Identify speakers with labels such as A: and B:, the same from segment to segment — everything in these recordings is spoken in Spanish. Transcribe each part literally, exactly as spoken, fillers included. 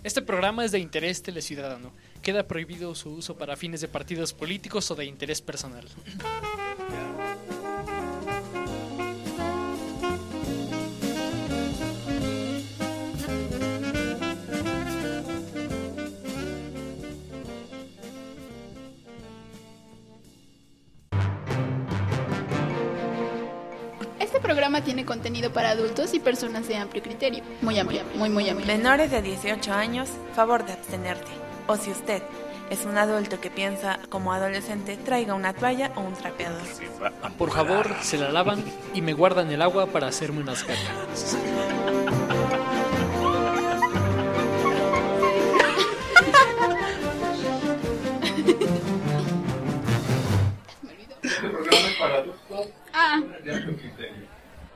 A: Este programa es de interés teleciudadano. Queda prohibido su uso para fines de partidos políticos o de interés personal.
B: Este programa tiene contenido para adultos y personas de amplio criterio. Muy amplio, muy, muy amplio.
C: Menores de dieciocho años, favor de abstenerte. O si usted es un adulto que piensa como adolescente, traiga una toalla o un trapeador.
A: Por favor, se la lavan y me guardan el agua para hacerme unas ganas.
D: Este programa es para adultos
B: Ah.
D: de amplio criterio.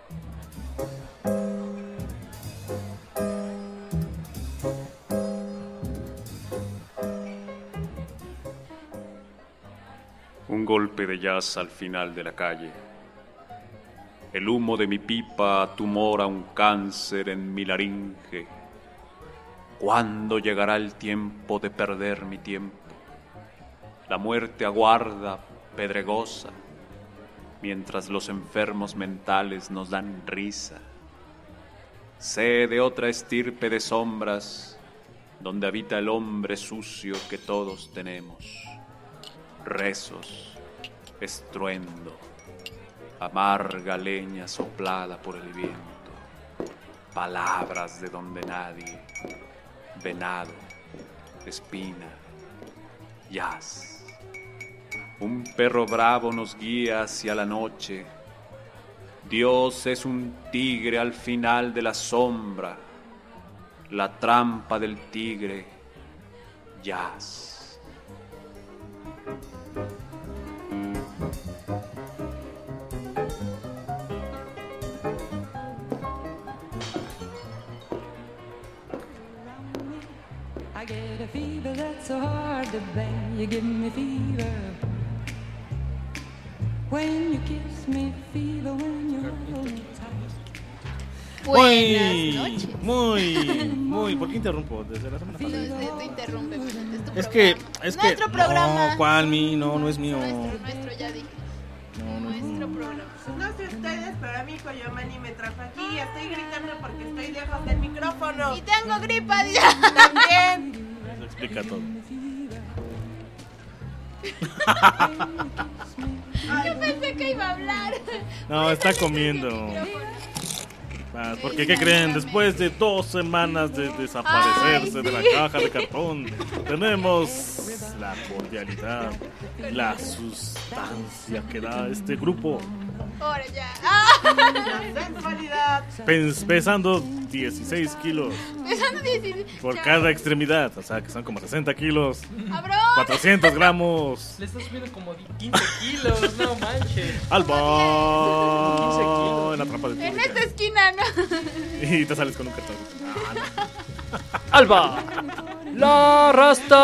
E: Un golpe de jazz al final de la calle. El humo de mi pipa tumora un cáncer en mi laringe. ¿Cuándo llegará el tiempo de perder mi tiempo? La muerte aguarda, pedregosa, mientras los enfermos mentales nos dan risa. Sé de otra estirpe de sombras, donde habita el hombre sucio que todos tenemos. Rezos, estruendo, amarga leña soplada por el viento, palabras de donde nadie, venado, espina, jazz. Un perro bravo nos guía hacia la noche. Dios es un tigre al final de la sombra, la trampa del tigre, jazz.
F: I get a fever that's so hard to bear. You give me fever when you kiss me, fever when you hold me tight.
B: Buenas
G: Muy,
B: noches.
G: muy, muy. ¿Por qué interrumpo? Desde la semana
B: No,
G: pasada.
B: este, tú interrumpe, pero es tu
G: Es que,
B: programa.
G: es que.
B: Nuestro programa.
G: No, ¿cuál mi? No, no es mío.
B: Nuestro, nuestro, ya dije.
G: No, no es
B: Nuestro
G: mío.
B: programa.
H: No sé ustedes, pero a mí Coyomani me trajo aquí. Estoy gritando porque estoy lejos del micrófono.
B: Y tengo gripa,
H: También.
G: Eso explica todo.
B: Yo pensé que iba a hablar.
G: No, está comiendo. Ah, porque, ¿qué creen? Después de dos semanas de desaparecerse de la caja de cartón, tenemos la cordialidad, la sustancia que da este grupo.
B: Ahora ya.
H: La sensualidad.
G: Pes- pesando dieciséis kilos
B: Pesando dieciséis.
G: por
B: Ya.
G: cada extremidad, o sea que son como sesenta kilos,
B: ¡Abrón!
G: cuatrocientos gramos.
A: Le estás subiendo como quince kilos, no manches.
G: Alba en la trampa de
B: En esta esquina, ¿no?
G: y te sales con un cartón.
A: Alba, la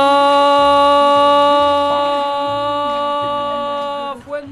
A: rasta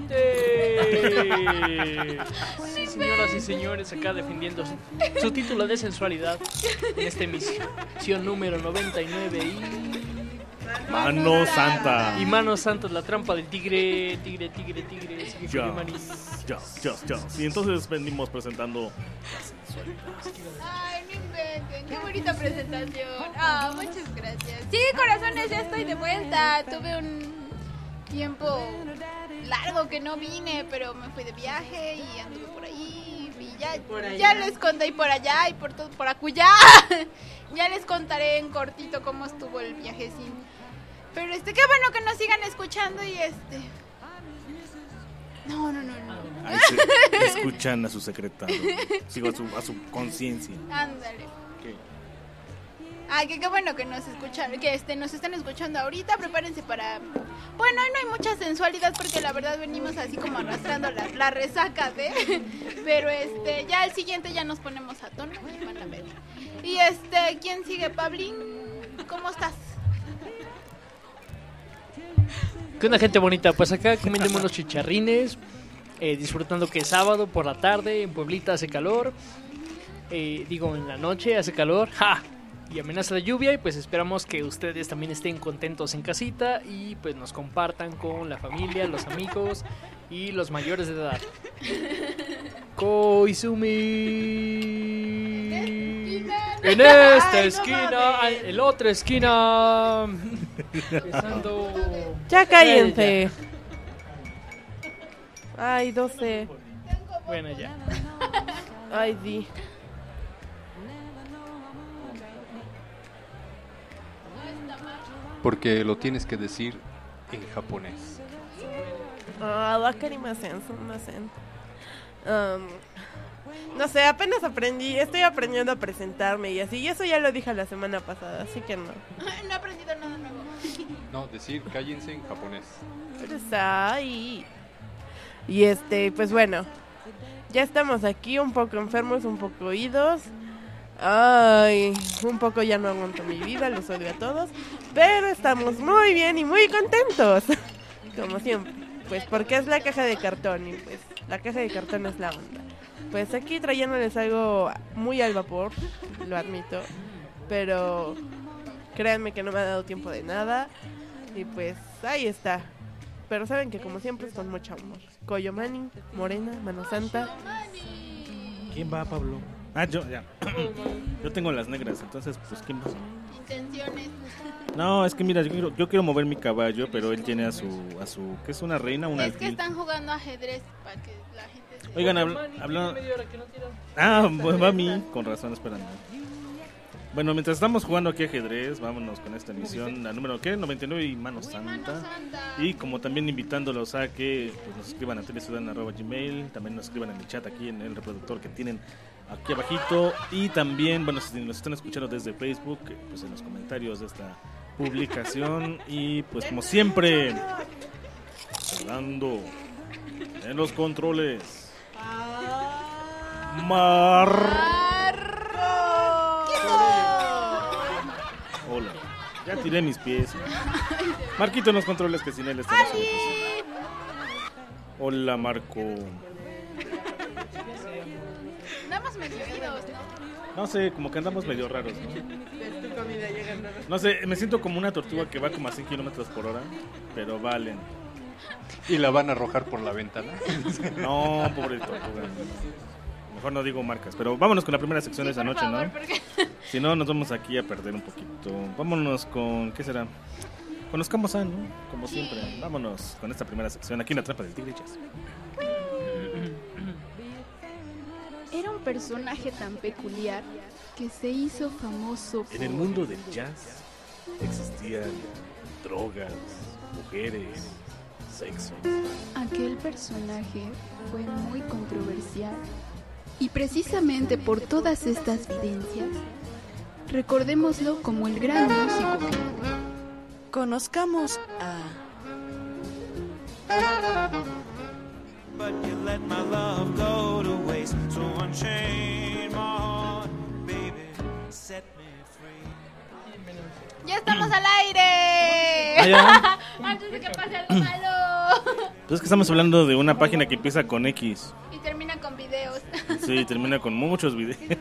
A: fuente. Sí, señoras y señores, acá defendiendo su, su título de sensualidad en esta emisión número noventa y nueve y...
G: Mano santa.
A: Y Mano Santos, la trampa del tigre, tigre, tigre, tigre, sigue
G: Ya,
A: con el maní.
G: ya, ya, ya. Y entonces venimos presentando.
B: Ay, no inventen. Qué bonita presentación. Ah, muchas gracias. Sí, corazones, ya estoy de vuelta. Tuve un tiempo largo que no vine, pero me fui de viaje y anduve por ahí. Y ya, ya les conté y por allá y por todo, por acullá. Ya les contaré en cortito cómo estuvo el viajecín. Pero este, qué bueno que nos sigan escuchando y este... No, no, no, no.
G: Ahí se escuchan a su secretario. Sigo a su, a su conciencia.
B: Ándale.
G: ¿Qué?
B: Ay, que qué bueno que nos escuchan, que este, nos están escuchando ahorita. Prepárense para... Bueno, hoy no hay mucha sensualidad porque la verdad venimos así como arrastrando la, la resaca de... Pero este, ya el siguiente ya nos ponemos a tono y van a ver. Y este, ¿quién sigue? Pablín, ¿cómo estás?
A: ¿Qué onda, gente bonita? Pues acá comiendo unos chicharrines, eh, disfrutando que es sábado por la tarde, en Pueblita hace calor, eh, digo en la noche hace calor, ¡ja! y amenaza la lluvia, y pues esperamos que ustedes también estén contentos en casita y pues nos compartan con la familia, los amigos y los mayores de edad. Koizumi en esta esquina, en la otra esquina, besando.
I: Ya cállense. Ay, doce.
A: Bueno, ya.
I: Ay, di.
J: Porque lo tienes que decir en japonés.
I: Ah, wakarimasen, sumimasen. Um, no sé, apenas aprendí, estoy aprendiendo a presentarme y así, y eso ya lo dije la semana pasada, así que no.
B: No he aprendido nada nuevo.
J: No, decir cállense en japonés.
I: Pero está ahí. Y este, pues bueno, ya estamos aquí un poco enfermos, un poco oídos. Ay, un poco ya no aguanto mi vida, los odio a todos. Pero estamos muy bien y muy contentos. Como siempre. Pues porque es la caja de cartón y pues la caja de cartón es la onda. Pues aquí trayéndoles algo muy al vapor, lo admito. Pero créanme que no me ha dado tiempo de nada. Y pues ahí está. Pero saben que como siempre es con mucho amor. Koyomani, Morena, Mano Santa.
G: ¿Quién va, Pablo? Ah, yo, ya. Yo tengo las negras, entonces, pues, ¿quién va?
B: Intenciones.
G: No, es que mira, yo quiero, yo quiero mover mi caballo, pero él tiene a su, a su, ¿qué es una reina? Una
B: Es que
G: alfil.
B: están jugando ajedrez para que la gente se...
G: Oigan, habla- hablando... Ah, pues va a mí, con razón, esperando. Bueno, mientras estamos jugando aquí ajedrez, vámonos con esta emisión, la número, ¿qué? noventa y nueve y Mano Santa. Y como también invitándolos a que pues, nos escriban a telesudan arroba gmail, también nos escriban en el chat aquí en el reproductor que tienen aquí abajito. Y también, bueno, si nos están escuchando desde Facebook, pues en los comentarios de esta publicación. Y pues como siempre, hablando en los controles. Mar... Hola, ya tiré mis pies. Marquito en los controles, que sin él está nosotros. Hola, Marco.
B: Andamos medio oídos, ¿no?
G: No sé, como que andamos medio raros, ¿no? No sé, me siento como una tortuga que va como a cien kilómetros por hora, pero valen.
J: ¿Y la van a arrojar por la ventana?
G: No, pobre tortuga. Mejor no digo marcas, pero vámonos con la primera sección de esa noche, ¿no? Si no, nos vamos aquí a perder un poquito. Vámonos con, ¿qué será? Conozcamos a, ¿no? Como siempre. Vámonos con esta primera sección aquí en La Trampa del Tigre Jazz.
B: Era un personaje tan peculiar que se hizo famoso por...
G: En el mundo del jazz existían drogas, mujeres, sexo.
B: Aquel personaje fue muy controversial. Y precisamente por todas estas vivencias, recordémoslo como el gran músico que fue.
K: Conozcamos a...
L: But you let my love go to waste. So unchain my heart, baby, set me free.
B: ¡Ya estamos al aire!
G: Ah, ¿ya?
B: Antes de que pase algo malo.
G: Pues es que estamos hablando de una página que empieza con X.
B: Y termina con videos.
G: Sí, termina con muchos videos.
B: Y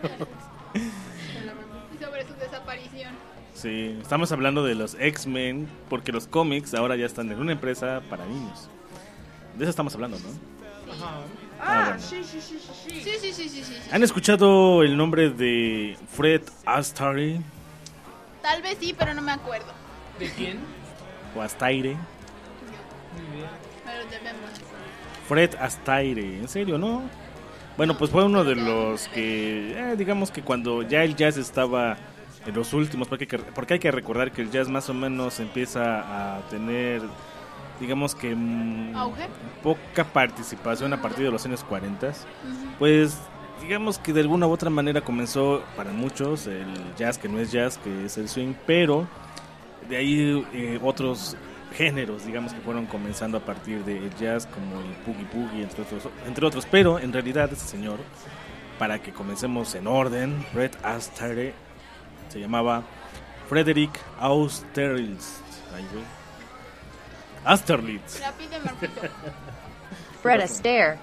B: sobre su desaparición.
G: Sí, estamos hablando de los X-Men, porque los cómics ahora ya están en una empresa para niños. De eso estamos hablando, ¿no?
H: Ah,
G: Ah, bueno.
H: sí, sí, sí, sí, sí.
B: Sí, sí, sí, sí, sí.
G: ¿Han escuchado el nombre de Fred Astaire?
B: Tal vez sí, pero no me acuerdo.
A: ¿De quién?
G: O Astaire.
B: Pero debemos.
G: Fred Astaire, ¿en serio, no? Bueno, pues fue uno de los que, eh, digamos que cuando ya el jazz estaba en los últimos, porque hay, que, porque hay que recordar que el jazz más o menos empieza a tener, digamos que mm,
B: ¿Auge?
G: poca participación a partir de los años cuarenta.
B: Ujú.
G: Pues digamos que de alguna u otra manera comenzó para muchos el jazz, que no es jazz, que es el swing, pero de ahí eh, otros géneros, digamos, que fueron comenzando a partir del jazz, como el boogie boogie, entre otros, entre otros. Pero en realidad este señor, para que comencemos en orden, Fred Astaire se llamaba Frederick Austerlitz. Ay, güey. Austerlitz.
B: Rápido, Marquito.
K: Fred Astaire.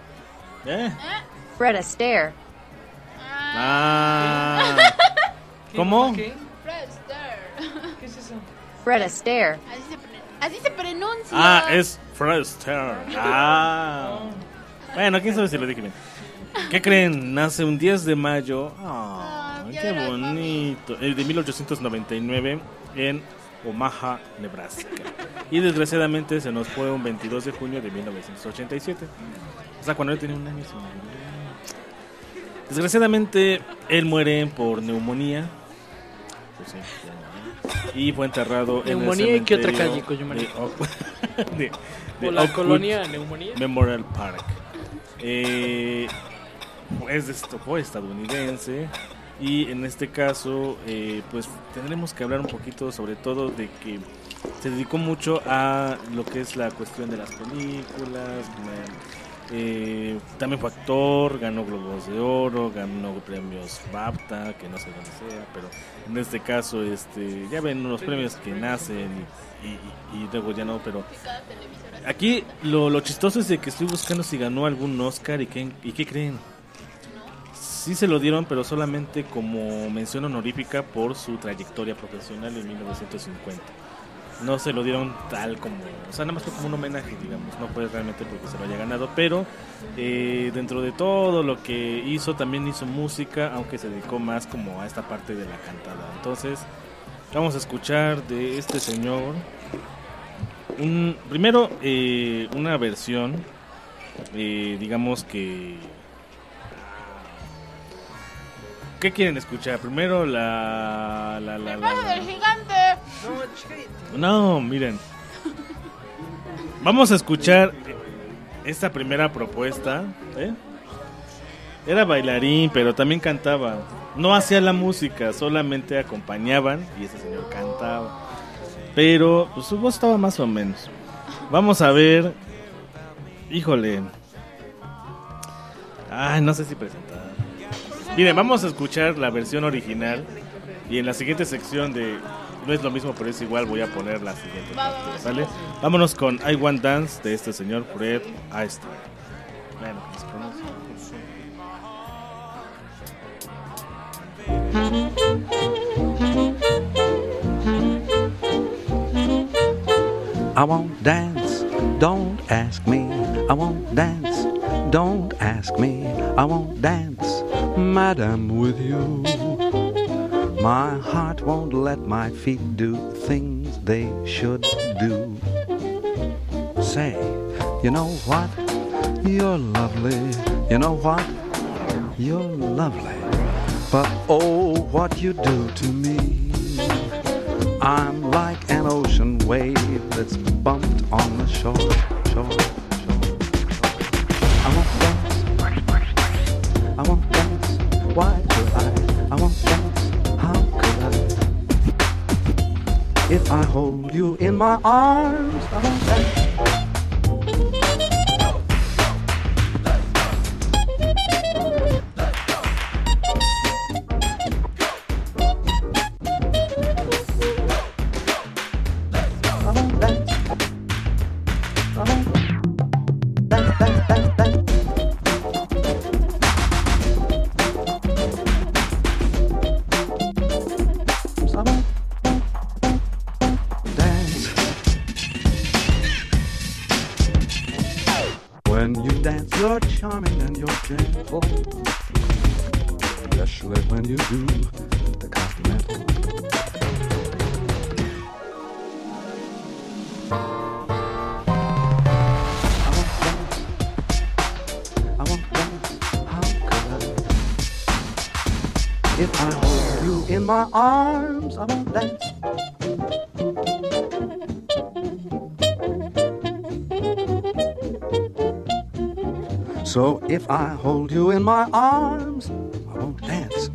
G: ¿Eh?
K: Fred Astaire.
G: Ah. ¿Cómo?
A: ¿Qué?
B: Fred Astaire.
A: ¿Qué es eso?
K: Fred Astaire.
B: Así se, pre- así se pronuncia.
G: Ah, es Fred Astaire. Ah. Bueno, quién sabe si lo dije bien. ¿Qué creen? Nace un diez de mayo. Ah, qué bonito. El de mil ochocientos noventa y nueve en Omaha, Nebraska. Y desgraciadamente se nos fue un veintidós de junio de mil novecientos ochenta y siete. O sea, cuando él tenía un año. Desgraciadamente, él muere por neumonía. Pues sí, ya no, ¿eh? Y fue enterrado
A: ¿Neumonía
G: en
A: y
G: el
A: qué otra
G: cementerio
A: calle, coño,
G: de Oak- de- de
A: ¿O la
G: Oakwood
A: colonia Neumonía?
G: Memorial Park. Eh, es de esto, fue estadounidense. Y en este caso, eh, pues tendremos que hablar un poquito sobre todo de que se dedicó mucho a lo que es la cuestión de las películas. Eh, también fue actor, ganó Globos de Oro, ganó premios BAFTA, que no sé dónde sea, pero en este caso, este, ya ven unos premios que nacen y, y, y luego ya no, pero aquí lo, lo chistoso es de que estoy buscando si ganó algún Oscar y qué, y qué creen. Sí se lo dieron, pero solamente como mención honorífica por su trayectoria profesional en mil novecientos cincuenta. No se lo dieron tal como, o sea, nada más fue como un homenaje, digamos, no fue realmente porque se lo haya ganado, pero eh, dentro de todo lo que hizo, también hizo música, aunque se dedicó más como a esta parte de la cantada. Entonces, vamos a escuchar de este señor, un, primero, eh, una versión, eh, digamos que... ¿Qué quieren escuchar? Primero la... la, la,
B: ¡El
G: la,
B: paso
G: la-
B: del gigante!
G: No, miren. Vamos a escuchar esta primera propuesta. ¿eh? Era bailarín, pero también cantaba. No hacía la música, solamente acompañaban y ese señor cantaba. Pero pues, su voz estaba más o menos. Vamos a ver. Híjole. Ay, no sé si presentar. Miren, vamos a escuchar la versión original. Y en la siguiente sección de no es lo mismo, pero es igual, voy a poner la siguiente parte, ¿sale? Vámonos con I Want Dance de este señor Fred Astaire. Bueno, ¿cómo se pronuncia?
M: I won't dance, don't ask me. I won't dance, don't ask me. I won't dance, madam, with you. My heart won't let my feet do things they should do. Say, you know what? You're lovely. You know what? You're lovely. But oh, what you do to me. I'm like an ocean wave that's bumped on the shore, shore, shore. I won't dance. I won't dance. Why should I? I won't dance. How could I? If I hold you in my arms, I won't dance. When you dance, you're charming and you're gentle, especially when you do the continental. I won't dance, how could I? If I hold you in my arms, I won't dance. So if I hold you in my arms, I won't dance.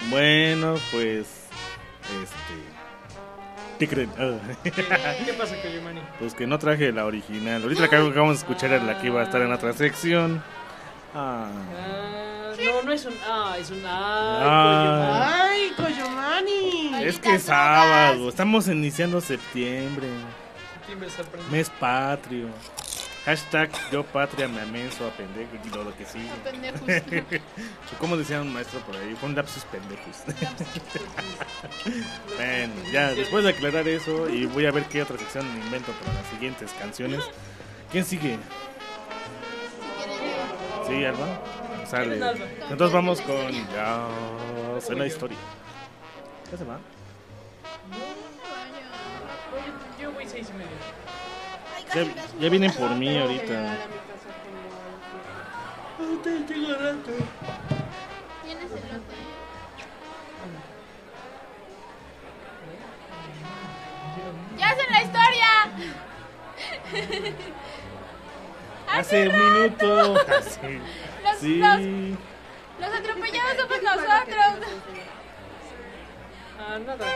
G: Bueno, pues. Este. ¿Qué creen? Ah.
A: ¿Qué pasa, Koyomani?
G: Pues que no traje la original. Ahorita la que acabamos de escuchar era la que iba a estar en otra sección. Ah.
A: Ah, no, no es un. Ah, es un.
G: Ah.
H: ¡Ay, Koyomani!
G: Es que es sábado. Estamos iniciando septiembre.
A: Septiembre sorprende.
G: Mes patrio. Hashtag yo patria me amenso a pendejo y todo lo que sigue.
B: A pendejos.
G: Como decía un maestro por ahí, fue un lapsus pendejos. Bueno, ya después de aclarar eso y voy a ver qué otra sección invento para las siguientes canciones. ¿Quién sigue? Sí, Alba. Sale. Entonces vamos con ya sé la historia. ¿Qué se va?
A: Yo voy seis y medio.
G: Ya, ya vienen por mí ahorita.
B: ¿Tienes elote? ¡Ya hacen la historia!
G: Hace un minuto. Así.
B: Los,
G: Sí.
B: los, los atropellados somos nosotros.
A: Ah, nada.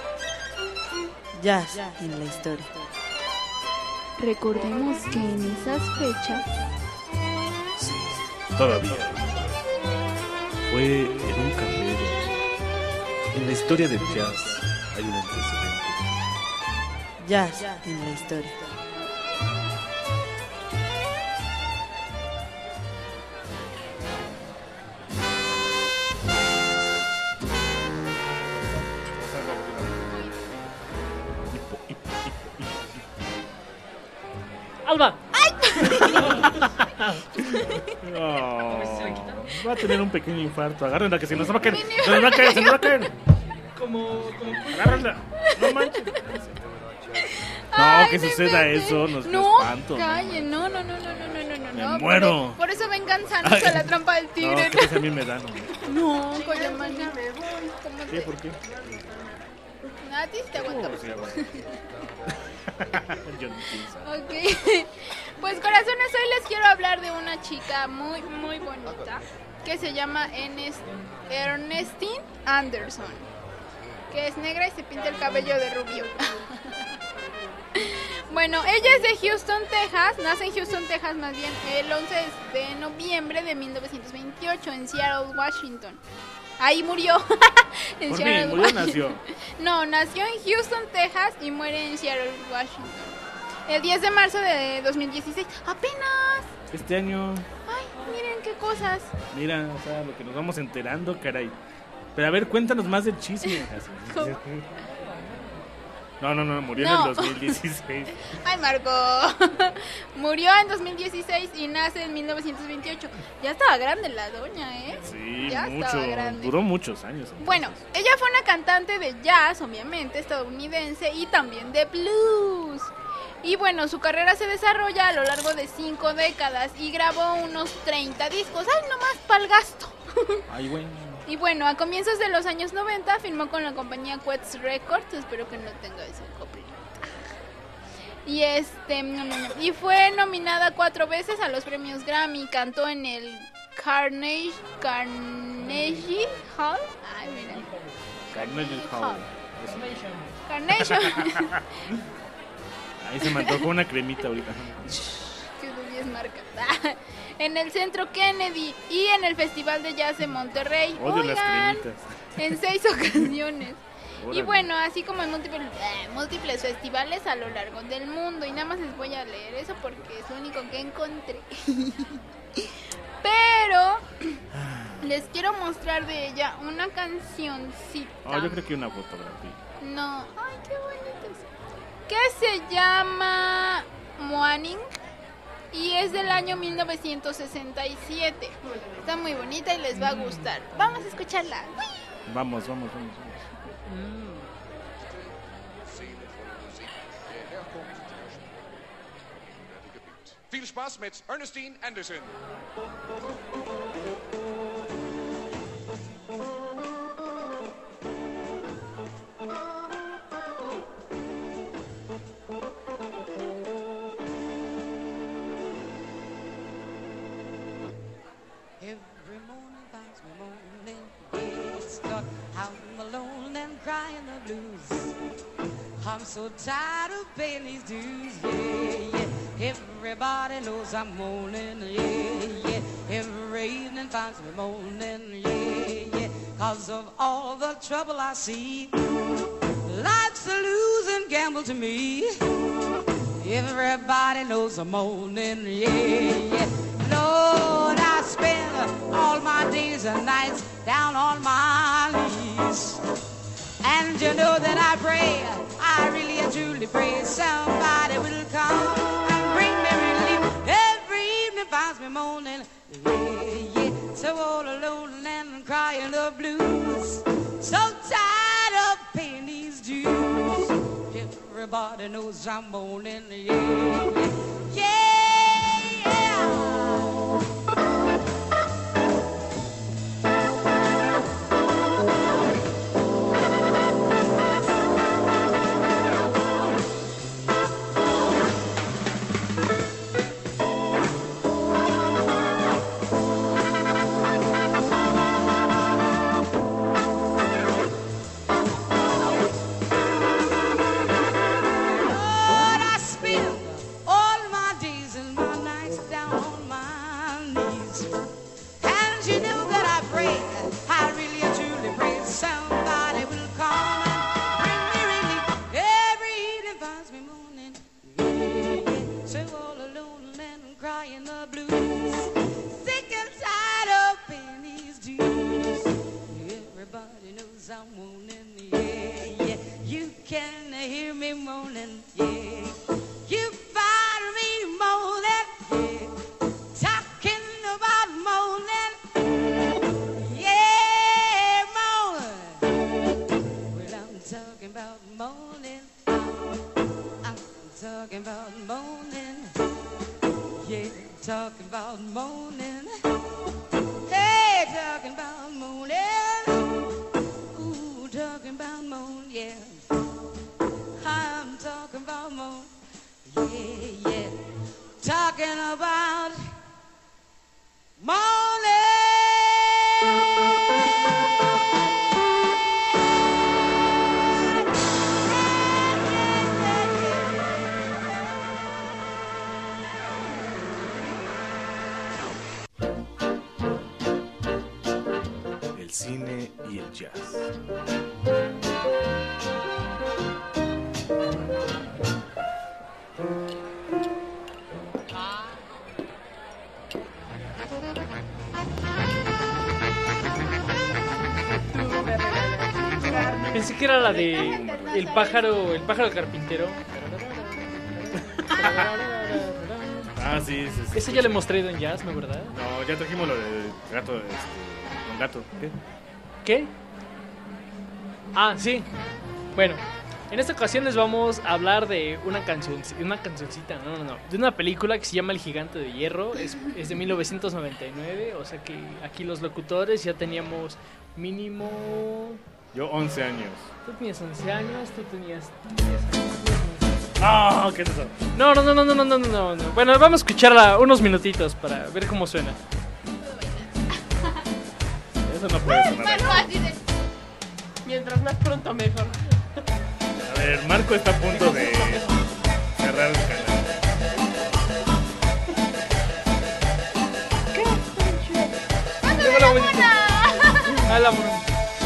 K: Jazz en la historia.
B: Recordemos que en esas fechas
M: Todavía. Fue en un café. En la historia del jazz hay un antecedente.
K: Jazz en la historia.
A: ¡Alba!
G: Oh, va a tener un pequeño infarto. Agárrenla que se nos va a caer. Se nos va a caer, se nos va a caer.
A: Como. como
G: Agárrenla. No manches. No,
B: Ay,
G: que
B: no
G: suceda
B: inventes.
G: eso, nos
B: No,
G: espanto.
B: calle, no, no, no, no, no, no, no, no.
G: Me
B: no,
G: muero.
B: Por, por eso vengan sanos a la trampa del
G: No,
B: tigre.
G: que a mí me dan.
B: No, Koyomani. ¿Cómo
G: ¿Qué?
B: te...?
G: ¿Por qué?
B: A ti sí te aguantamos.
G: Sí, aguanto. Yo no pienso.
B: Ok. Pues corazones, hoy les quiero hablar de una chica muy, muy bonita que se llama Ernest- Ernestine Anderson, que es negra y se pinta el cabello de rubio. Bueno, ella es de Houston, Texas. Nace en Houston, Texas, más bien, el once de noviembre de mil novecientos veintiocho en Seattle, Washington. Ahí murió. En
G: Por
B: Seattle,
G: fin, murió o nació.
B: No, nació en Houston, Texas y muere en Seattle, Washington. El diez de marzo de dos mil dieciséis. ¡Apenas!
G: Este año,
B: ¡Ay, miren qué cosas!
G: mira, o sea, lo que nos vamos enterando, caray. Pero a ver, cuéntanos más del chisme. Así.
B: ¿Cómo?
G: No, no, no, murió
B: No.
G: en el dos mil dieciséis.
B: ¡Ay, Marco! Murió en dos mil dieciséis y nace en mil novecientos veintiocho. Ya estaba grande la doña, ¿eh?
G: Sí,
B: Ya
G: mucho.
B: estaba grande.
G: Duró muchos años.
B: Bueno, ella fue una cantante de jazz, obviamente, estadounidense y también de blues. Y bueno, su carrera se desarrolla a lo largo de cinco décadas y grabó unos treinta discos. ¡Ay, nomás pa'l gasto!
G: Ay, güey.
B: Y bueno, a comienzos de los años noventa firmó con la compañía Quest Records, espero que no tenga ese copyright. Y este y fue nominada cuatro veces a los premios Grammy, cantó en el Carnegie Carnegie Hall. Ay, mira.
G: Carnegie Hall.
B: Carnation.
G: Ahí se me antojó una cremita ahorita.
B: Que de diez marcas. En el Centro Kennedy y en el Festival de Jazz de Monterrey.
G: Odio las
B: Oigan,
G: cremitas.
B: en seis ocasiones. Y
G: Órale.
B: bueno, así como en múltiples, eh, múltiples festivales a lo largo del mundo. Y nada más les voy a leer eso porque es lo único que encontré. Pero les quiero mostrar de ella una cancioncita.
G: Oh, yo creo que una fotografía.
B: No, ay, qué bonitos. Que se llama Moaning y es del año mil novecientos sesenta y siete. Está muy bonita y les va a gustar. Vamos a escucharla.
G: Vamos, vamos, vamos. vamos.
N: Viel Spaß mit Ernestine Anderson.
F: Every morning finds me morning, yes, start
O: I'm so tired of paying these dues, yeah, yeah. Everybody knows I'm moaning, yeah, yeah. Every evening finds me moaning, yeah, yeah. Cause of all the trouble I see. Life's a losing gamble to me. Everybody knows I'm moaning, yeah, yeah. Lord, I spend all my days and nights down on my knees. And you know that I pray, I really and truly pray somebody will come and bring me relief. Every evening finds me moaning, yeah, yeah. So all alone and crying the blues. So tired of paying these dues. Everybody knows I'm moaning, yeah, yeah, yeah.
P: Cine y el jazz.
A: Pensé que era la de el pájaro, el pájaro carpintero.
G: Ah, sí, sí, sí.
A: Ese ya le hemos traído en jazz, ¿no, verdad?
G: No, ya trajimos lo de gato, este, con gato. ¿Qué?
A: ¿Qué? Ah, sí. Bueno, en esta ocasión les vamos a hablar de una canción, una cancioncita, no, no, no, de una película que se llama El Gigante de Hierro. Es, es de mil novecientos noventa y nueve, o sea que aquí los locutores ya teníamos mínimo...
G: Yo once años.
A: Tú tenías once años, tú tenías diez años.
G: Ah, ¿qué es eso?
A: No, no, no, no, no, no, no, no, no. Bueno, vamos a escucharla unos minutitos para ver cómo suena.
G: Eso no puede sonar.
I: Mientras más pronto mejor.
G: A ver, Marco está a punto de cerrar el canal.
B: ¿Cuándo
A: Lleva
B: ve
A: la
B: la
A: mona? A la mona.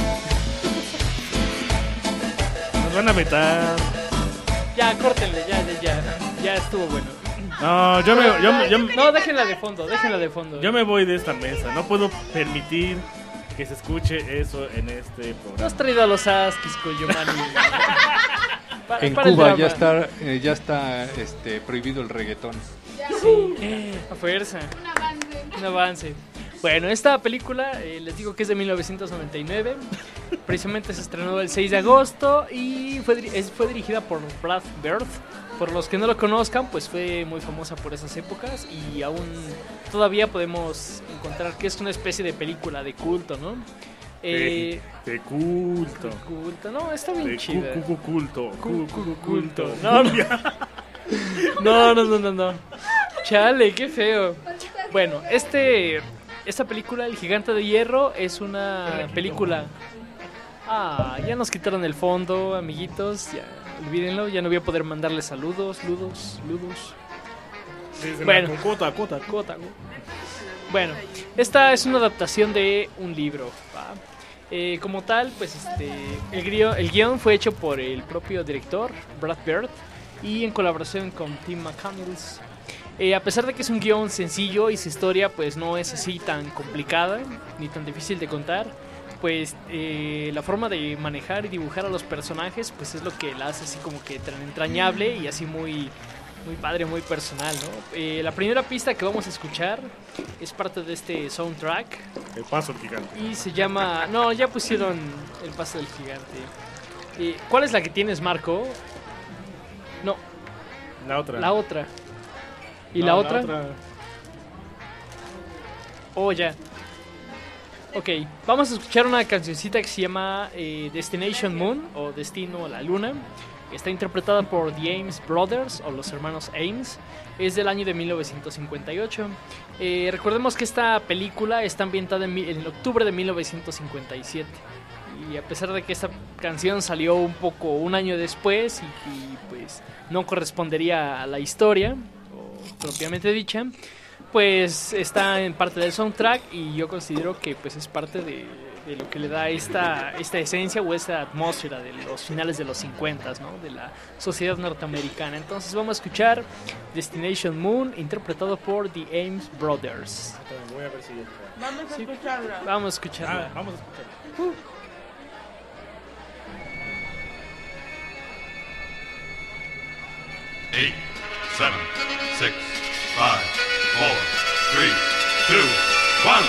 G: Nos van a meter.
A: Ya, córtenle, ya, ya, ya. Ya estuvo bueno.
G: No, yo me, yo, me- yo, me-
A: No, déjenla de fondo, déjenla de fondo.
G: yo me voy de esta mesa. No puedo permitir que se escuche eso en este
A: No
G: programa.
A: has traído a los Askis, Koyomani. Pa-
J: En
A: para el
J: Cuba
A: drama.
J: ya está, eh, ya está este, prohibido el reggaetón.
A: Sí, a fuerza.
B: Un avance.
A: Un avance. Bueno, esta película, eh, les digo que es de mil novecientos noventa y nueve. Precisamente se estrenó el seis de agosto y fue, diri- es- fue dirigida por Brad Bird. Por los que no lo conozcan, pues fue muy famosa por esas épocas y aún todavía podemos encontrar que es una especie de película de culto, ¿no? Eh,
G: De, de culto.
A: culto, no, está bien
G: De
A: chida.
G: cu- cu- culto.
A: Cu-
G: Cu-
A: cu-
G: cu-
A: culto.
G: culto.
A: No, no. No, no, no, no, no. Chale, qué feo. Bueno, este esta película, El Gigante de Hierro, es una película. Ah, ya nos quitaron el fondo, amiguitos. Ya, olvídenlo, ya no voy a poder mandarles saludos, ludos, ludos. Bueno,
G: cuota, cuota,
A: cuota. Bueno, esta es una adaptación de un libro. ¿va? Eh, como tal, pues este, el, guión, el guión fue hecho por el propio director, Brad Bird, y en colaboración con Tim McCandless. Eh, a pesar de que es un guión sencillo y su historia pues no es así tan complicada ni tan difícil de contar, pues eh, la forma de manejar y dibujar a los personajes pues es lo que la hace así como que tan entrañable y así muy, muy padre, muy personal, ¿no? Eh, la primera pista que vamos a escuchar es parte de este soundtrack.
G: El paso del gigante.
A: Y se llama... No, ya pusieron el paso del gigante. Eh, ¿Cuál es la que tienes, Marco? No.
G: La otra.
A: La otra. ¿Y
G: No,
A: la,
G: la
A: otra?
G: otra.
A: Oh, ya. Ok, vamos a escuchar una cancioncita que se llama eh, Destination Moon o Destino a la Luna. Está interpretada por The Ames Brothers o los hermanos Ames. Es del año de mil novecientos cincuenta y ocho. Eh, recordemos que esta película está ambientada en, mi- en octubre de mil novecientos cincuenta y siete. Y a pesar de que esta canción salió un poco un año después y, y pues no correspondería a la historia o propiamente dicha, pues está en parte del soundtrack y yo considero que pues es parte de, de lo que le da esta, esta esencia o esta atmósfera de los finales de los cincuenta, ¿no? De la sociedad norteamericana. Entonces vamos a escuchar Destination Moon interpretado por The Ames Brothers.
G: Voy a ver si...
I: Vamos a escucharla.
A: Vamos a escucharla.
G: Ah, vamos a escucharla.
A: Uh.
Q: Eight, seven, six, five, four, three, two, one.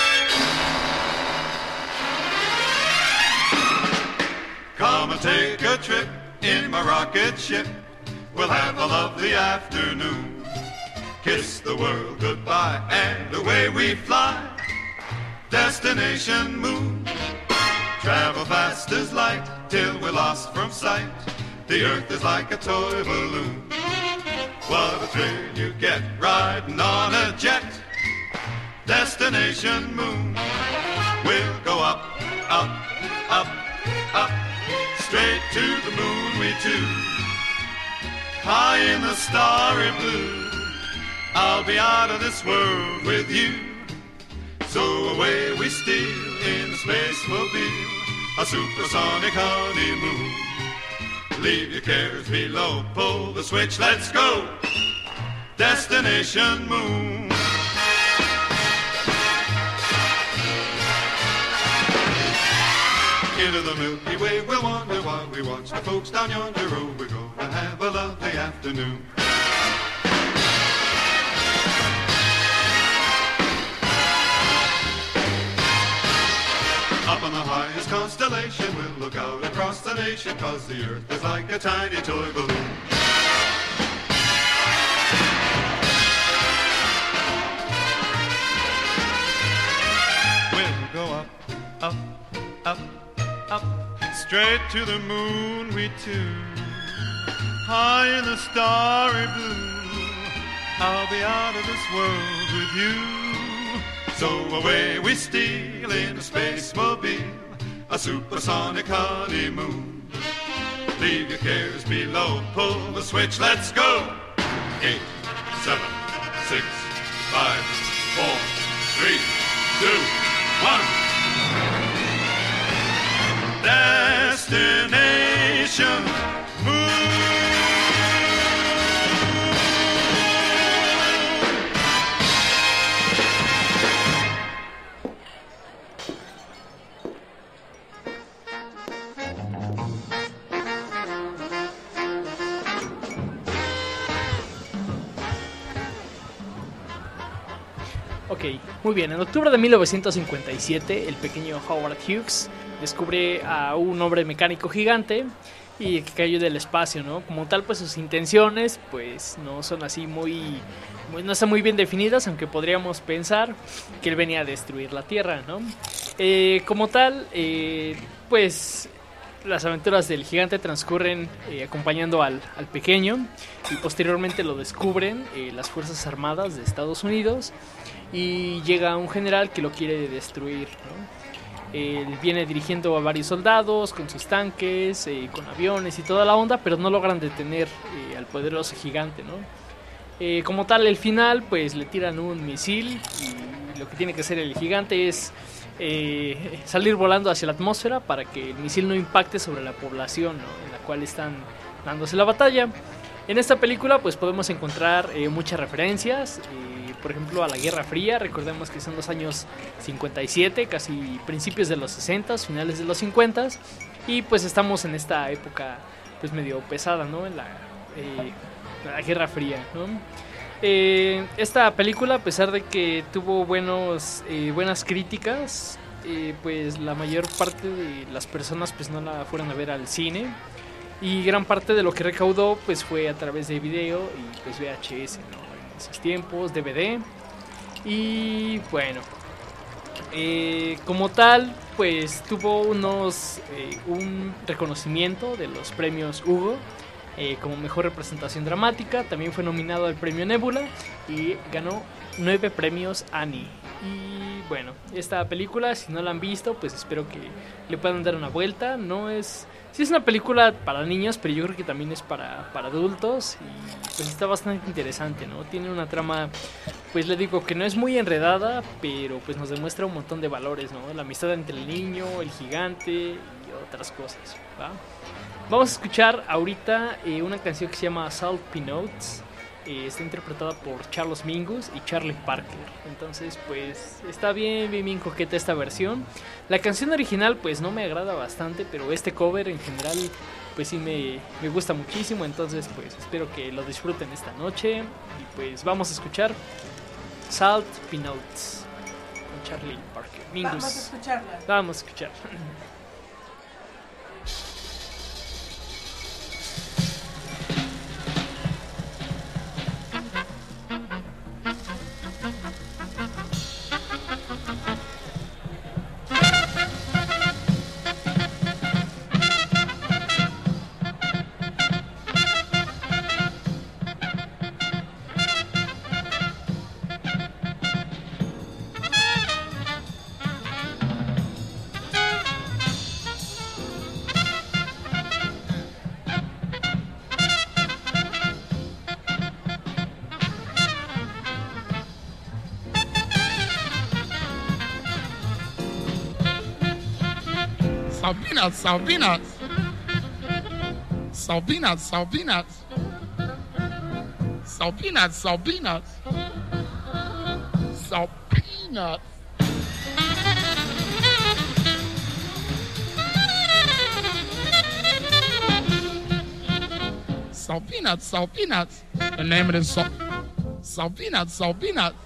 Q: Come and take a trip in my rocket ship. We'll have a lovely afternoon. Kiss the world goodbye and away we fly. Destination Moon. Travel fast as light till we're lost from sight. The earth is like a toy balloon. What a thrill you get riding on a jet. Destination Moon. We'll go up, up, up, up. Straight to the moon we two. High in the starry blue. I'll be out of this world with you. So away we steal in the spacemobile. A supersonic honeymoon. Leave your cares below, pull the switch, let's go. Destination Moon. Into the Milky Way we'll wander while we watch the folks down yonder road. We're gonna have a lovely afternoon. Up on the highest constellation, we'll look out across the nation, 'cause the earth is like a tiny toy balloon. We'll go up, up, up, up, straight to the moon we two. High in the starry blue, I'll be out of this world with you. So away we steal in a spacemobile, a supersonic honeymoon. Leave your cares below, pull the switch, let's go. Eight, seven, six, five, four, three, two, one. Destination Moon.
A: Ok, muy bien. En octubre de mil novecientos cincuenta y siete, el pequeño Howard Hughes descubre a un hombre mecánico gigante y que cayó del espacio, ¿no? Como tal, pues sus intenciones, pues no son así muy, muy no están muy bien definidas, aunque podríamos pensar que él venía a destruir la Tierra, ¿no? Eh, como tal, eh, pues las aventuras del gigante transcurren eh, acompañando al, al pequeño y posteriormente lo descubren eh, las Fuerzas Armadas de Estados Unidos y llega un general que lo quiere destruir, ¿no? Él viene dirigiendo a varios soldados con sus tanques, eh, con aviones y toda la onda, pero no logran detener eh, al poderoso gigante, ¿no? Eh, como tal, el final, pues le tiran un misil y lo que tiene que hacer el gigante es eh, salir volando hacia la atmósfera para que el misil no impacte sobre la población, ¿no?, en la cual están dándose la batalla. En esta película pues podemos encontrar eh, muchas referencias, eh, por ejemplo a la Guerra Fría. Recordemos que son los años cincuenta y siete, casi principios de los sesenta, finales de los cincuenta, y pues estamos en esta época pues medio pesada, ¿no?, en la, eh, la Guerra Fría, ¿no? Eh, esta película, a pesar de que tuvo buenos, eh, buenas críticas, eh, pues la mayor parte de las personas pues no la fueron a ver al cine. Y gran parte de lo que recaudó pues fue a través de video y pues V H S, ¿no?, en esos tiempos, D V D. Y bueno, eh, como tal pues tuvo unos eh, un reconocimiento de los premios Hugo eh, como mejor representación dramática. También fue nominado al premio Nebula y ganó nueve premios Annie. Y bueno, esta película, si no la han visto, pues espero que le puedan dar una vuelta. No es... Sí es una película para niños, pero yo creo que también es para, para adultos. Y pues está bastante interesante, ¿no? Tiene una trama, pues le digo que no es muy enredada, pero pues nos demuestra un montón de valores, ¿no? La amistad entre el niño, el gigante y otras cosas, ¿va? Vamos a escuchar ahorita eh, una canción que se llama Salt Peanuts. Eh, está interpretada por Charles Mingus y Charlie Parker. Entonces pues está bien, bien, bien coqueta esta versión. La canción original pues no me agrada bastante, pero este cover en general pues sí me, me gusta muchísimo. Entonces pues espero que lo disfruten esta noche. Y pues vamos a escuchar Salt Peanuts con Charlie Parker. Mingus.
H: Vamos a escucharla.
A: Vamos a escuchar.
R: Salt peanuts, salt peanuts. Salt peanuts, salt peanuts. Salt peanuts, salt peanuts. Salt peanuts. Salt peanuts, salt peanuts. The name of this salt. Salt peanuts, salt peanuts.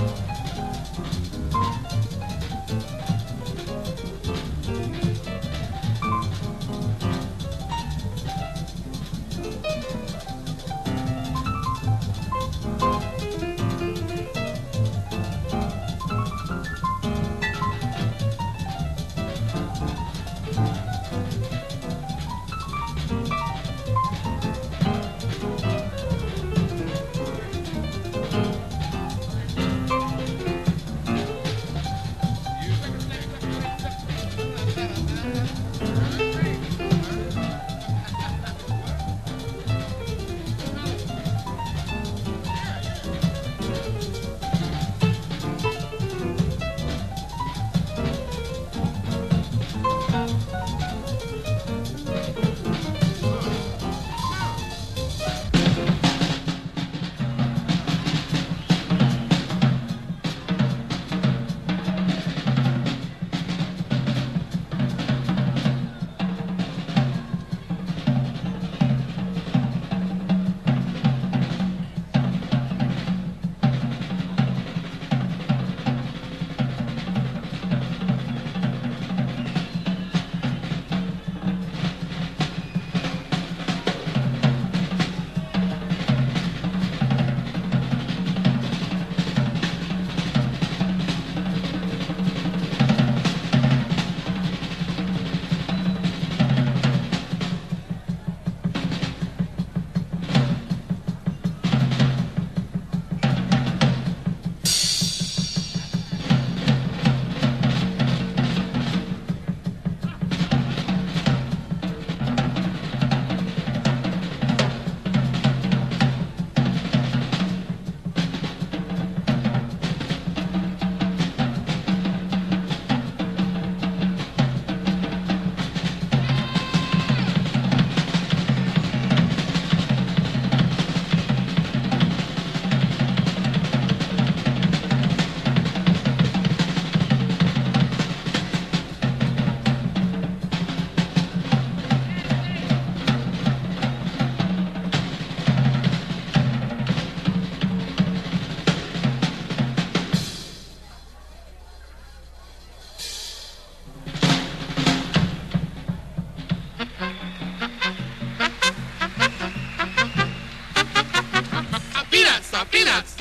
R: Peanuts.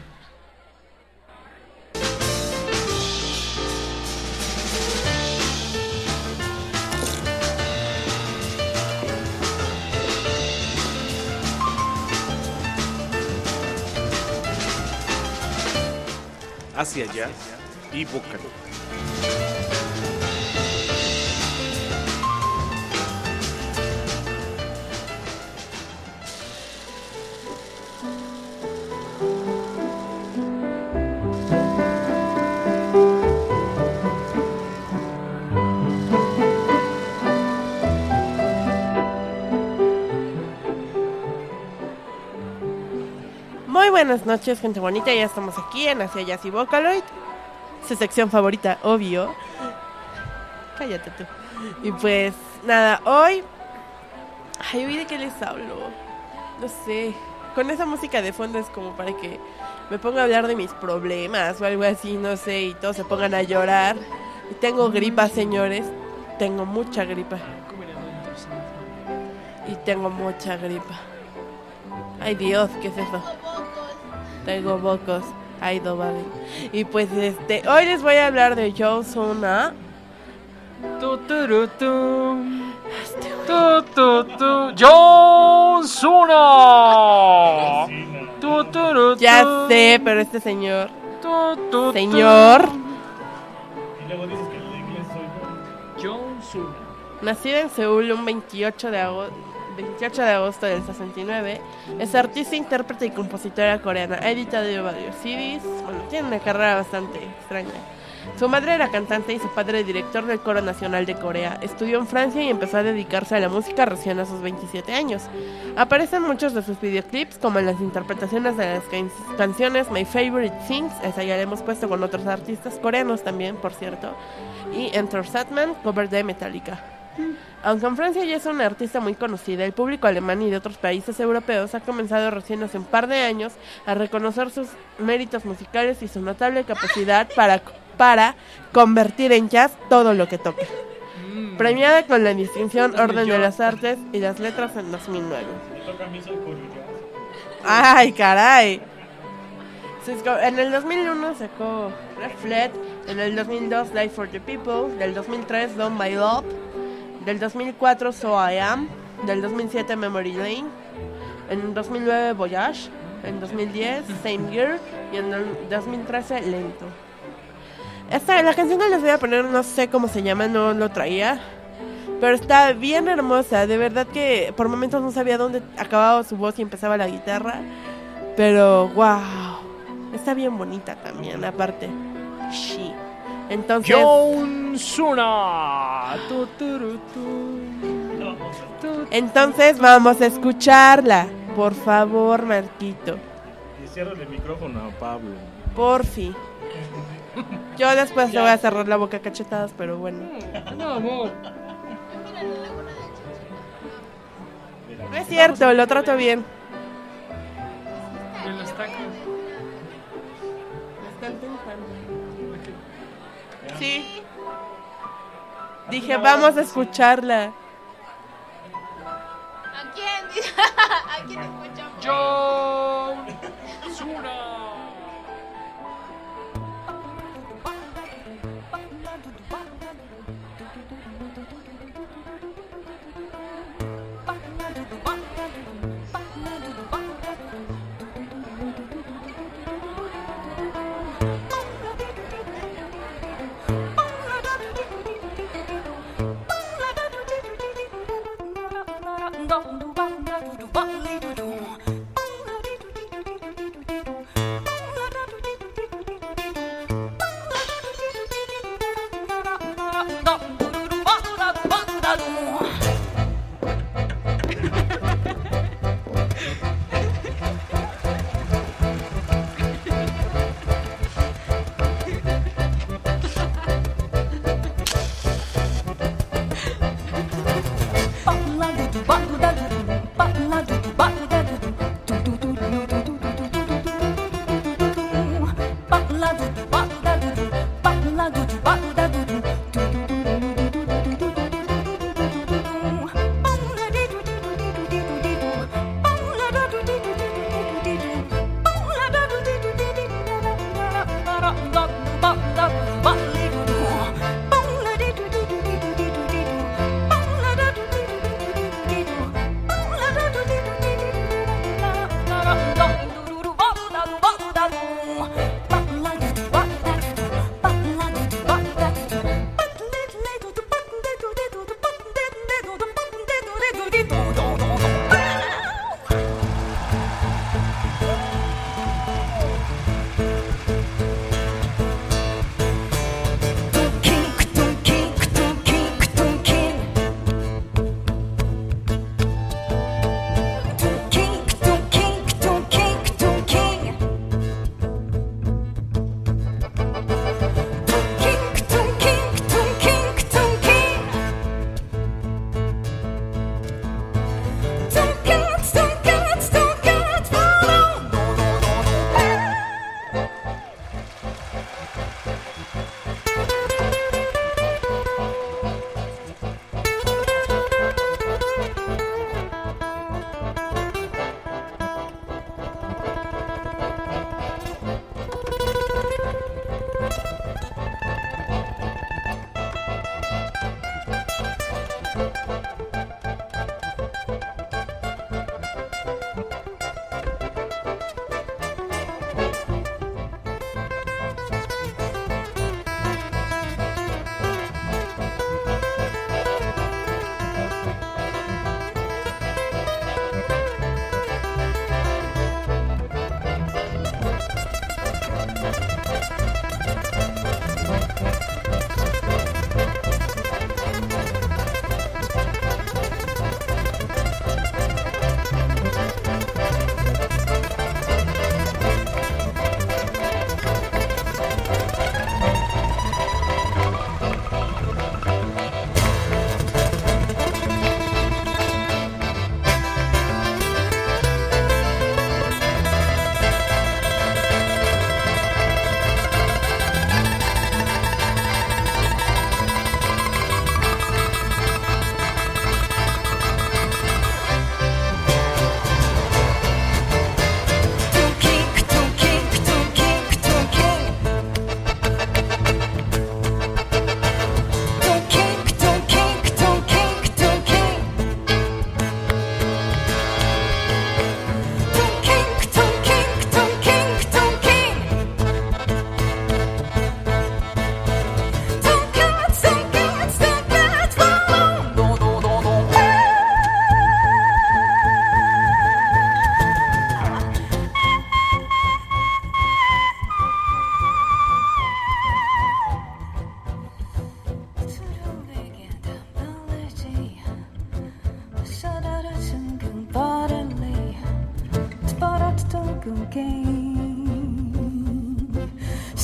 P: Hacia allá y vocal.
I: Muy buenas noches, gente bonita. Ya estamos aquí en Hacia Jazz y Vocaloid, su sección favorita, obvio. Cállate tú. Y pues nada, hoy ay, hoy de qué les hablo. No sé. Con esa música de fondo es como para que me ponga a hablar de mis problemas o algo así, no sé, y todos se pongan a llorar. Y tengo gripa, señores. Tengo mucha gripa. Y tengo mucha gripa. Ay Dios, ¿qué es eso? Tengo bocos. Ay, no vale. Y pues este, hoy les voy a hablar de Yokozuna.
A: Tu, tu, tu, tu. Tu, tu, tu. Yokozuna. Tu, tu, tu, tu.
I: Ya sé, pero este señor.
A: Tu, tu,
I: señor.
G: Y luego dices que en inglés soy yo.
A: Yokozuna.
I: Nacido en Seúl un veintiocho de agosto. veintiocho de agosto del sesenta y nueve, es artista, intérprete y compositora coreana. Ha editado varios C Ds, bueno, tiene una carrera bastante extraña. Su madre era cantante y su padre director del Coro Nacional de Corea. Estudió en Francia y empezó a dedicarse a la música recién a sus veintisiete años. Aparecen muchos de sus videoclips, como en las interpretaciones de las can- canciones My Favorite Things, esa ya la hemos puesto con otros artistas coreanos también, por cierto, y Enter Sandman, cover de Metallica. Aunque en Francia ya es una artista muy conocida, el público alemán y de otros países europeos ha comenzado recién hace un par de años a reconocer sus méritos musicales y su notable capacidad para, para convertir en jazz todo lo que toque. Mm. Premiada con la distinción Orden de las Artes y las Letras en dos mil nueve. ¡Ay, caray! En el dos mil uno sacó Reflect, en el dos mil dos Life for the People, del dos mil tres Don't My Love, del dos mil cuatro So I Am, del dos mil siete Memory Lane, en dos mil nueve Voyage, en dos mil diez Same Year y en el dos mil trece Lento. Esta, la canción que les voy a poner no sé cómo se llama, no lo traía, pero está bien hermosa, de verdad que por momentos no sabía dónde acababa su voz y empezaba la guitarra, pero wow, está bien bonita también, aparte. Sí. Entonces
A: Younsuuna.
I: Entonces vamos a escucharla. Por favor, Marquito.
G: Y cierra el micrófono a Pablo.
I: Porfi. Yo después le voy a cerrar la boca a cachetadas, pero bueno.
A: No, amor.
I: No es cierto, lo trato bien.
A: En los tacos.
I: Sí. Dije, vamos a escucharla.
B: ¿A quién? ¿A quién escuchamos?
A: Younsuuna.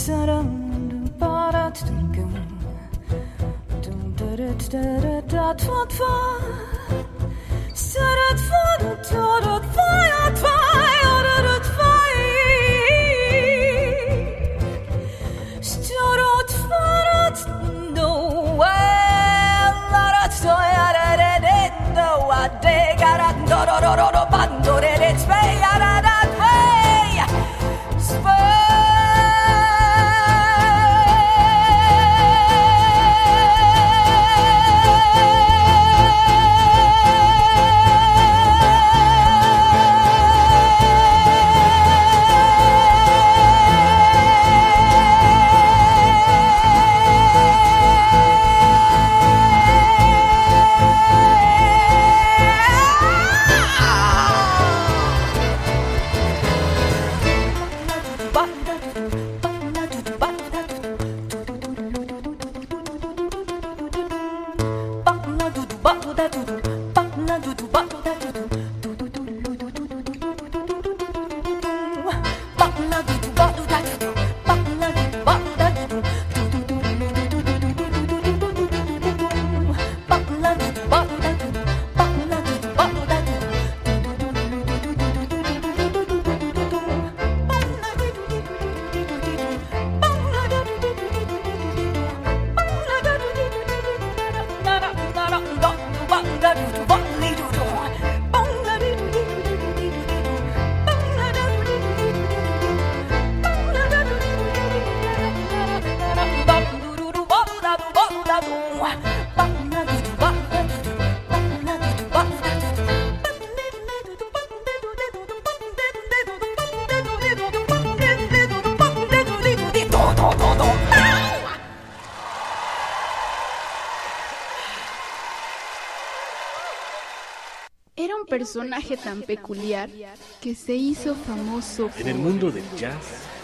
B: Era un personaje tan peculiar que se hizo famoso por...
P: En el mundo del jazz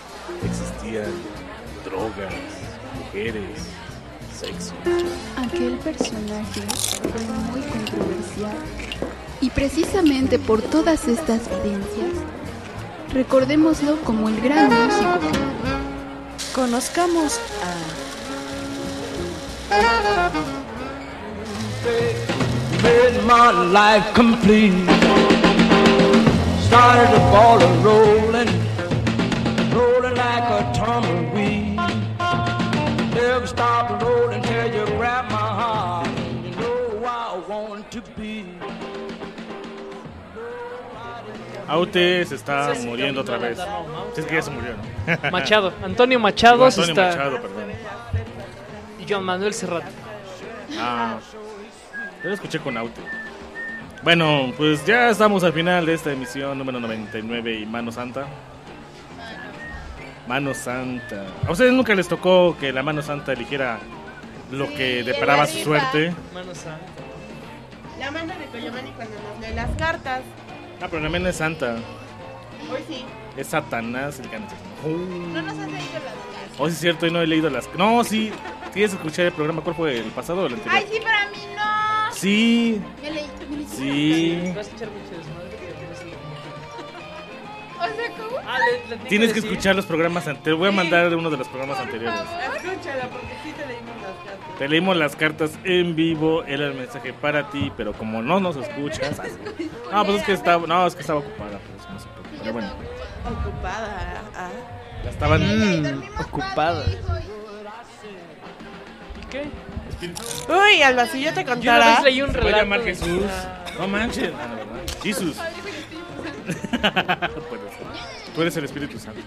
P: existían drogas, mujeres, sexo.
B: Aquel personaje fue muy controversial. Y precisamente por todas estas evidencias, recordémoslo como el gran músico.
K: Conozcamos a...
S: Made my life complete. Started the ball and rolling, rolling like a tumbleweed. Never stop rolling till you grab my heart. You know I want to be.
G: Aute se está muriendo otra vez. Si es que ya se murió, ¿no?
A: Machado, Antonio Machado.
G: Antonio
A: se está...
G: Machado, perdón.
A: Y Joan Manuel Serrat.
G: Ah, yo lo escuché con Aute. Bueno, pues ya estamos al final de esta emisión número noventa y nueve y Mano Santa. Mano Santa. ¿A ustedes nunca les tocó que la Mano Santa eligiera lo sí, que deparaba su suerte?
A: Mano Santa.
H: La mano de Coyomani cuando nos lee las cartas.
G: Ah, pero la mano es Santa.
H: Hoy sí.
G: Es Satanás el que nos...
B: Oh. No nos has leído las cartas.
G: Oh, sí es cierto, y no he leído las... No, sí, tienes que escuchar el programa. ¿Cuál fue? ¿El pasado o el anterior?
B: Ay, sí, para mí no.
G: Sí.
B: Me leí, me leí.
G: Sí.
A: Vas a escuchar mucho desmadre.
B: O sea, ¿cómo?
A: Ah, le, le
G: Tienes que
A: decir.
G: escuchar los programas anteriores. Te voy a mandar uno de los programas
B: Por
G: anteriores.
B: favor.
H: Escúchala porque sí te leímos las cartas.
G: Te leímos las cartas en vivo. Era el mensaje para ti, pero como no nos escuchas. No, pues es que estaba, no, es que estaba ocupada. Por eso no sé por qué. Pero bueno.
H: Ocupada. Ah.
G: Ya estaban
A: Mm, ocupadas. ¿Y qué?
H: Uy, Alba, si yo te
A: Yo una
H: contara.
A: vez leí un
G: Se va a
A: relato.
G: llamar
A: de-
G: Jesús.
A: Ah.
G: No manches. Ah, ¿verdad? Jesús. Puede ser. Tú eres el Espíritu Santo.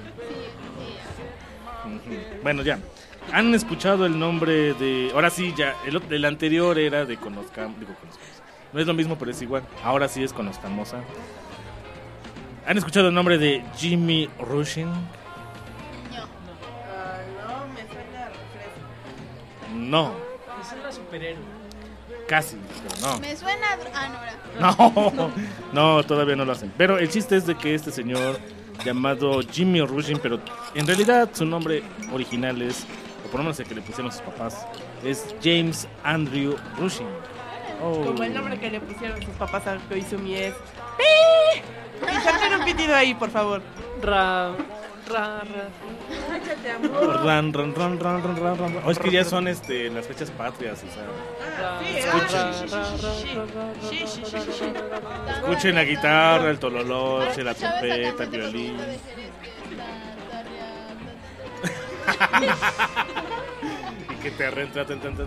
G: Ujú. Bueno, ya. ¿Han escuchado el nombre de... Ahora sí, ya. El, ot- el anterior era de Conozcamos. Digo, Conozcamos. No es lo mismo, pero es igual. Ahora sí es Conozcamos. ¿Han escuchado el nombre de Jimmy Rushing?
H: Ah, no, me suena a refresco.
G: No,
A: Es una superhéroe.
G: casi, pero no.
B: Me suena... a- Ah, no, era.
G: No, no, todavía no lo hacen. Pero el chiste es de que este señor llamado Jimmy Rushing, pero en realidad su nombre original es, o por lo menos el que le pusieron sus papás, es James Andrew Rushing. Oh.
H: Como el nombre que le pusieron sus papás a Koizumi es. ¡Pi! Inserten un pitido ahí, por favor.
A: Ra... Ra, ra.
H: Cállate, amor.
G: Ran, ran, ran, ran, ran, ran, ran. Oh, es que ya son este, las fechas patrias, o sea.
H: Sí,
G: Escuchen.
H: sí, sí, sí, sí, sí.
G: Escuchen la guitarra, el tololoche, la trompeta, el violín. Y que te renta, te renta,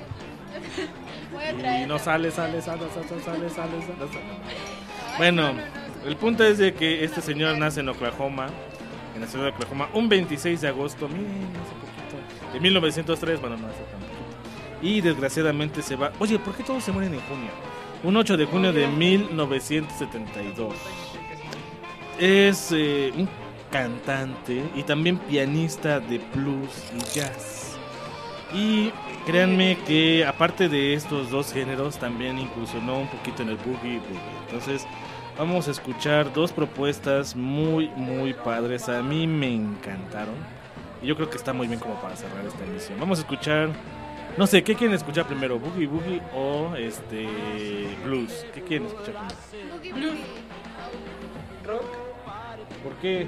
G: y no sale, sale, sale, sale, sale, sale, sale, sale. Bueno, el punto es de que este señor nace en Oklahoma, en la ciudad de Oklahoma, un veintiséis de agosto, miren, hace poquito, de mil novecientos tres, bueno, no hace tan poquito. Y desgraciadamente se va. Oye, ¿por qué todos se mueren en junio? Un ocho de junio de mil novecientos setenta y dos. Es eh, un cantante y también pianista de blues y jazz. Y créanme que aparte de estos dos géneros también incursionó un poquito en el boogie boogie. Entonces vamos a escuchar dos propuestas muy muy padres. A mí me encantaron y yo creo que está muy bien como para cerrar esta emisión. Vamos a escuchar, no sé, ¿qué quieren escuchar primero? ¿Boogie boogie o este blues? ¿Qué quieren escuchar primero?
B: Boogie boogie.
A: Rock.
G: ¿Por qué?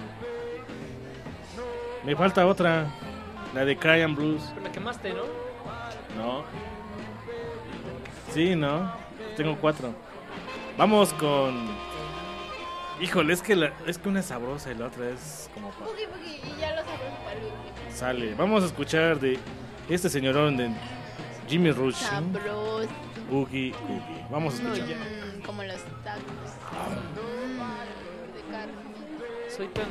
G: Me falta otra, la de Cry and Blues.
A: La quemaste, ¿no?
G: No. Sí, no. Tengo cuatro. Vamos con. Híjole, es que la... es que una es sabrosa y la otra es como pa...
B: Boogie boogie y ya lo sabemos para el último.
G: Sale. Vamos a escuchar de este señorón de Jimmy Rush.
B: Sabroso.
G: Boogie boogie. Vamos a escuchar.
B: Mm, como los tacos. Mm, de carne.
A: Soy tan...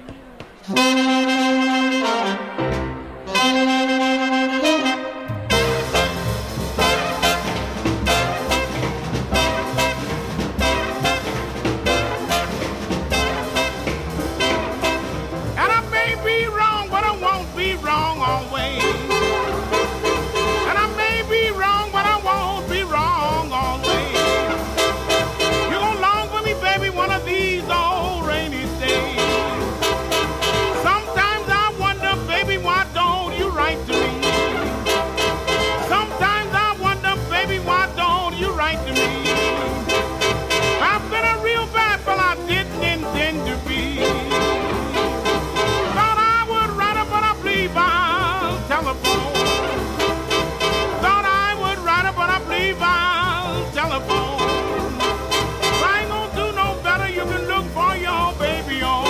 R: And I may be wrong, but I won't be wrong always. And I may be wrong, but I won't be wrong always. You're gonna long for me, baby, one of these old rainy days. Sometimes I wonder, baby, why don't you write to me? Sometimes I wonder, baby, why don't you write to me? I've been a real bad fella, I didn't intend to be. Thought I would write her, but I believe I'll telephone. Thought I would write her, but I believe I'll telephone. I ain't gonna do no better, you can look for your baby on.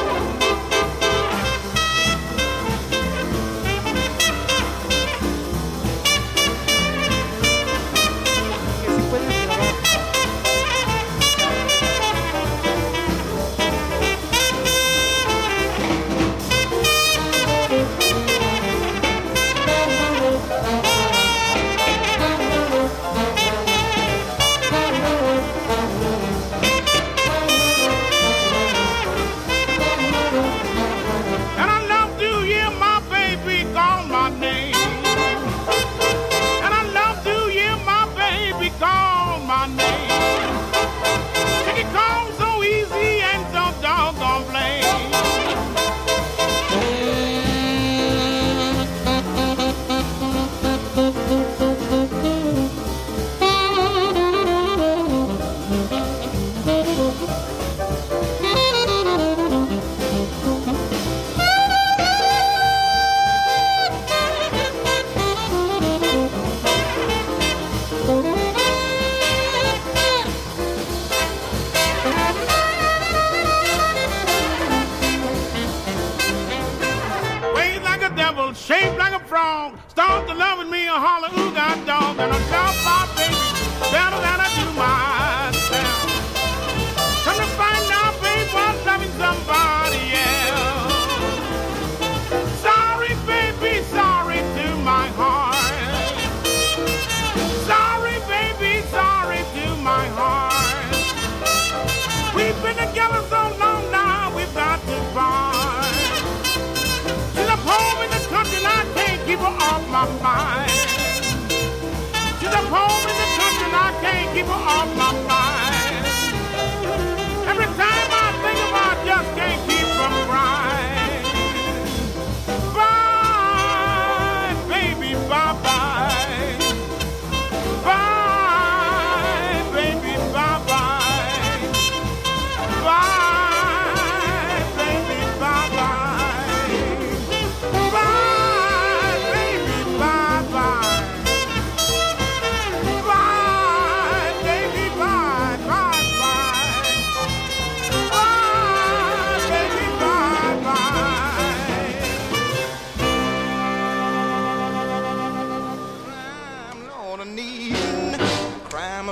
R: And I love to hear my baby call my name. And I love to hear my baby call my name. She can call so easy and so doggone plain. Ways like a devil, shaped like a frog. Start to loving me a holler, ooh, got dog. And I love my baby better than I do myself. Come to find out, babe, I'm loving somebody else. Sorry, baby, sorry to my heart. Sorry, baby, sorry to my heart. We've been together so long now, we've got to part. She's up home in the country and I can't keep her off my mind. She's up home in the country and I can't keep her off my mind. Every time I think of her, I just can't keep from crying. Bye, baby, bye-bye. Bye, baby, bye-bye. Bye, baby, bye-bye.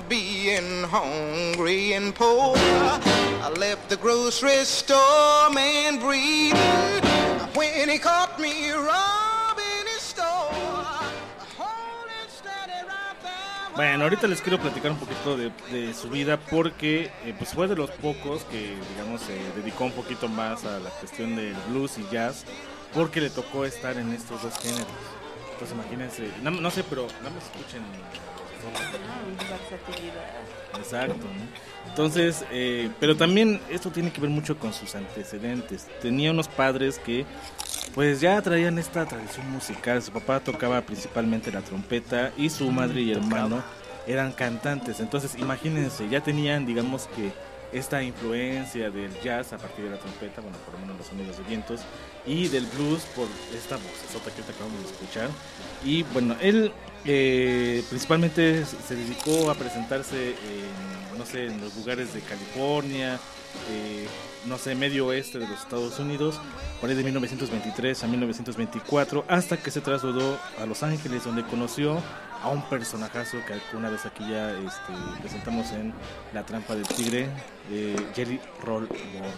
T: being hungry and poor. I left the grocery store man breathing when he caught me robbing his store.
G: Bueno, ahorita les quiero platicar un poquito de, de su vida porque eh, pues fue de los pocos que, digamos, se dedicó un poquito más a la cuestión del blues y jazz porque le tocó estar en estos dos géneros. Entonces imagínense, no, no sé, pero no me escuchen. Exacto, ¿no? Entonces, eh, pero también esto tiene que ver mucho con sus antecedentes. Tenía unos padres que pues ya traían esta tradición musical. Su papá tocaba principalmente la trompeta y su madre y hermano eran cantantes. Entonces imagínense, ya tenían, digamos que esta influencia del jazz a partir de la trompeta, bueno, por lo menos los sonidos de vientos, y del blues por esta vocesota que acabamos de escuchar. Y bueno, él eh, principalmente se dedicó a presentarse en, no sé, en los lugares de California, eh, no sé, medio oeste de los Estados Unidos, por ahí de mil novecientos veintitrés a mil novecientos veinticuatro, hasta que se trasladó a Los Ángeles, donde conoció a un personajazo que alguna vez aquí ya este, presentamos en La Trampa del Tigre, eh, Jelly Roll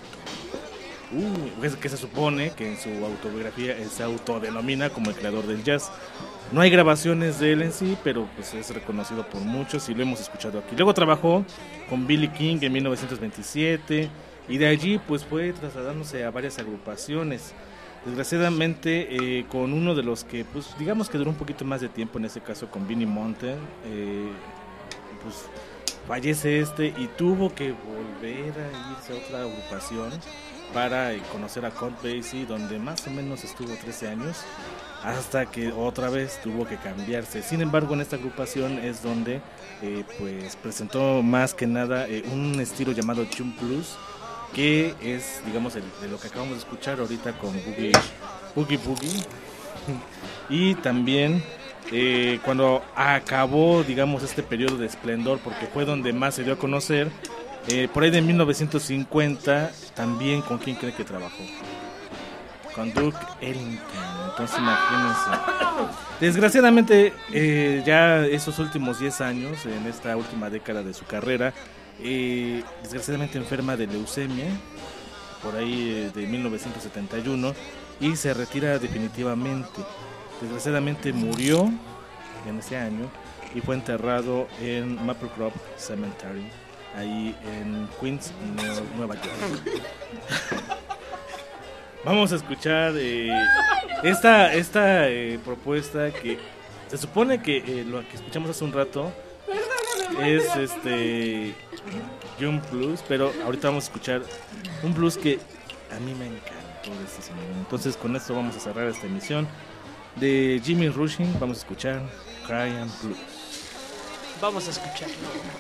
G: Morton, uh, que se supone que en su autobiografía él se autodenomina como el creador del jazz. No hay grabaciones de él en sí, pero pues es reconocido por muchos y lo hemos escuchado aquí. Luego trabajó con Billy King en mil novecientos veintisiete y de allí pues fue trasladándose a varias agrupaciones. Desgraciadamente eh, con uno de los que pues digamos que duró un poquito más de tiempo, en ese caso con Vinnie Mountain, eh, pues fallece este y tuvo que volver a irse a otra agrupación para eh, conocer a Count Basie, donde más o menos estuvo trece años, hasta que otra vez tuvo que cambiarse. Sin embargo, en esta agrupación es donde eh, pues presentó más que nada eh, un estilo llamado Jump Blues, que es, digamos, el, de lo que acabamos de escuchar ahorita con Boogie Boogie, Boogie. Y también eh, cuando acabó, digamos, este periodo de esplendor, porque fue donde más se dio a conocer, eh, por ahí de mil novecientos cincuenta, también con quién cree que trabajó, con Duke Ellington. Entonces imagínense, desgraciadamente eh, ya esos últimos diez años, en esta última década de su carrera, Eh, desgraciadamente enferma de leucemia por ahí eh, de mil novecientos setenta y uno y se retira definitivamente. Desgraciadamente murió en ese año y fue enterrado en Maplecroft Cemetery, ahí en Queens, Nueva York. Vamos a escuchar eh, esta, esta eh, propuesta que se supone que eh, lo que escuchamos hace un rato es este Jump Blues, pero ahorita vamos a escuchar un blues que a mí me encantó de este señor. Entonces con esto vamos a cerrar esta emisión de Jimmy Rushing. Vamos a escuchar Crying Blues.
A: Vamos a escucharlo.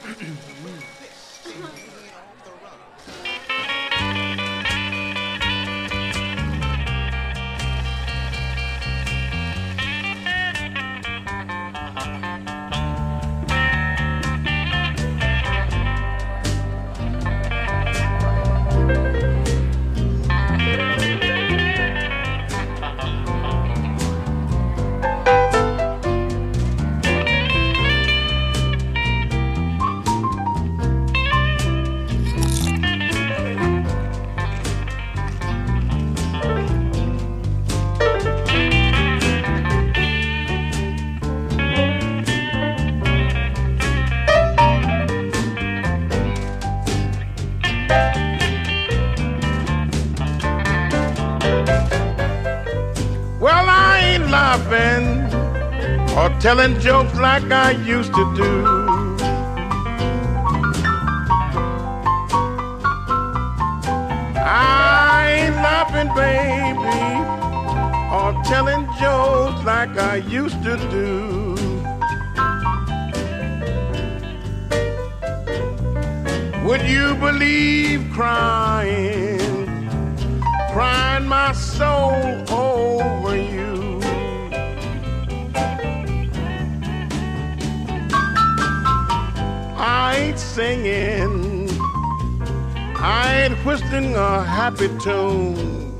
R: Or telling jokes like I used to do. I ain't laughing, baby, or telling jokes like I used to do. Would you believe crying, crying my soul over you? I ain't singing, I ain't whistling a happy tune.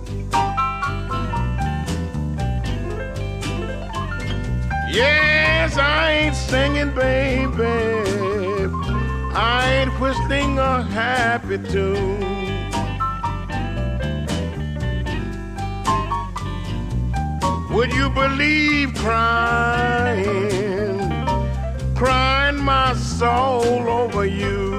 R: Yes, I ain't singing, baby, I ain't whistling a happy tune. Would you believe crying, crying my soul over you?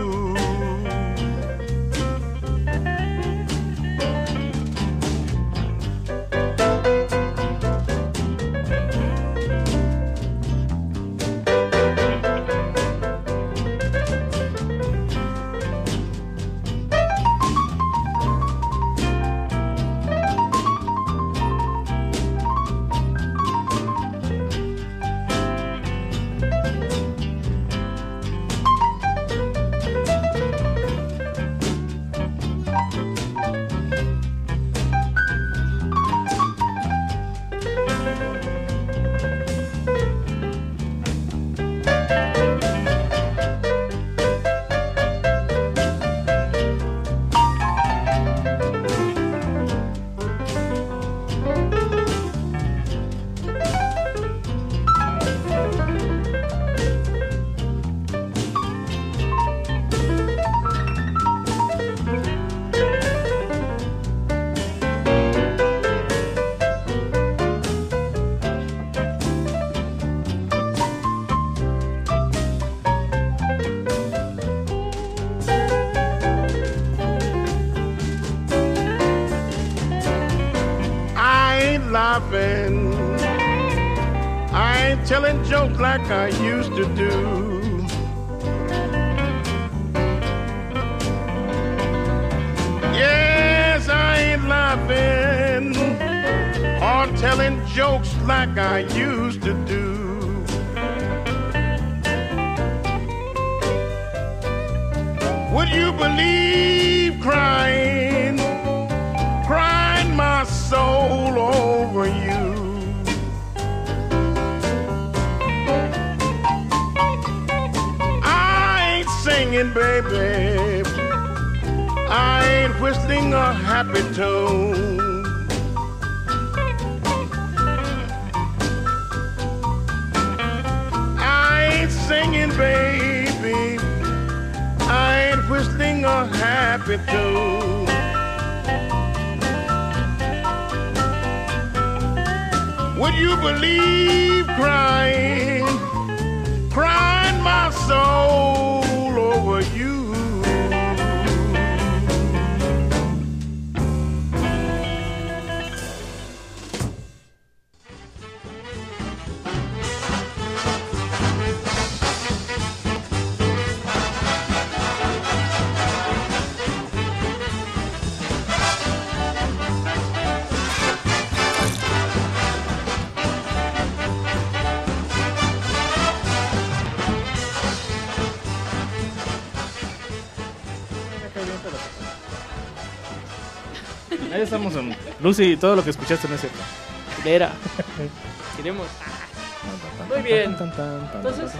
R: Laughing, I ain't telling jokes like I used to do. Yes, I ain't laughing or telling jokes like I used to do. Would you believe crying, crying my soul over you? I ain't singing, baby, I ain't whistling a happy tune. I ain't singing, baby, I ain't whistling a happy tune. Would you believe crying, crying my soul over you?
G: Ahí estamos en Lucy, todo lo que escuchaste no es cierto.
A: Era. Queremos. Muy bien. Entonces,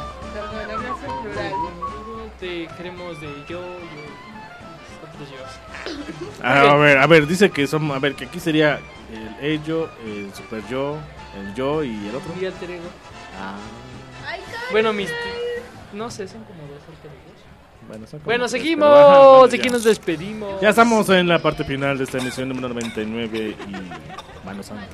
A: te queremos de yo, yo, otros yo.
G: Ah, a ver, a ver, dice que son, a ver, que aquí sería el ello, el super yo, el yo y el otro.
A: Y alter ego.
G: Ah.
A: Bueno, mis, no sé, son como dos alter egos.
G: Bueno, son como
A: bueno
G: tres,
A: seguimos,
G: pero, ajá, bueno,
A: aquí
G: ya.
A: nos despedimos.
G: Ya estamos en la parte final de esta emisión número noventa y nueve y Mano Santa.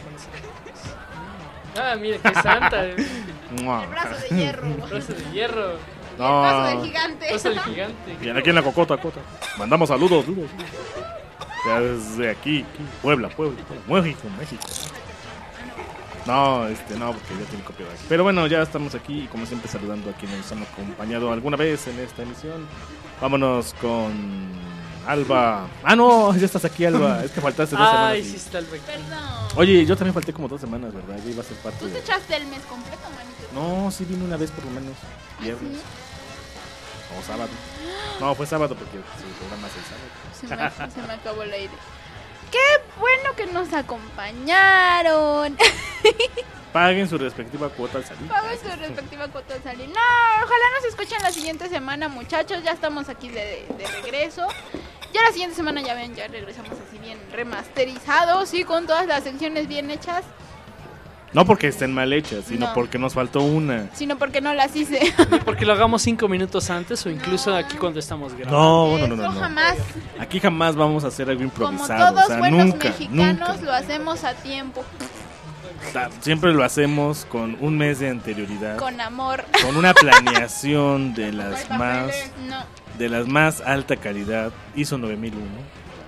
A: Ah, mira, qué santa. El
B: brazo de hierro.
A: brazo de hierro.
G: No.
B: El brazo del gigante.
A: El brazo del gigante.
G: Bien, aquí en la Cocota, Cota. Mandamos saludos, saludos. Ya desde aquí, aquí, Puebla, Puebla, Puebla, México, México. No, este, no, porque ya tiene copia de aquí. Pero bueno, ya estamos aquí y como siempre saludando a quienes nos han acompañado alguna vez en esta emisión. Vámonos con Alba. Ah, no, ya estás aquí, Alba. Es que faltaste dos semanas.
A: Ay,
G: y...
A: sí está Alba aquí.
B: Perdón.
G: Oye, yo también falté como dos semanas, ¿verdad? Yo iba a ser parte
B: ¿Tú te
G: de...
B: echaste el mes completo, manito?
G: No, sí vine una vez por lo menos. Viernes. O sábado. No, fue sábado porque el programa es el sábado.
B: Se me, se me acabó el aire. ¡Qué bueno que nos acompañaron!
G: Paguen su respectiva cuota al salir.
B: Paguen su respectiva cuota al salir. No, ojalá nos escuchen la siguiente semana, muchachos. Ya estamos aquí de, de regreso. Ya la siguiente semana, ya ven, ya regresamos así bien remasterizados y con todas las secciones bien hechas.
G: No porque estén mal hechas, sino
B: No.
G: porque nos faltó una.
B: Sino porque no las hice.
A: Ni porque lo hagamos cinco minutos antes o incluso aquí cuando estamos grabando.
G: No, no, no, no,
B: Eso
G: no.
B: jamás.
G: Aquí jamás vamos a hacer algo
B: Como
G: improvisado.
B: todos
G: o sea,
B: buenos
G: nunca,
B: mexicanos
G: nunca.
B: lo hacemos a tiempo,
G: O sea, siempre lo hacemos con un mes de anterioridad.
B: con amor.
G: Con una planeación de las más
B: No.
G: de las más alta calidad. ISO nueve mil uno.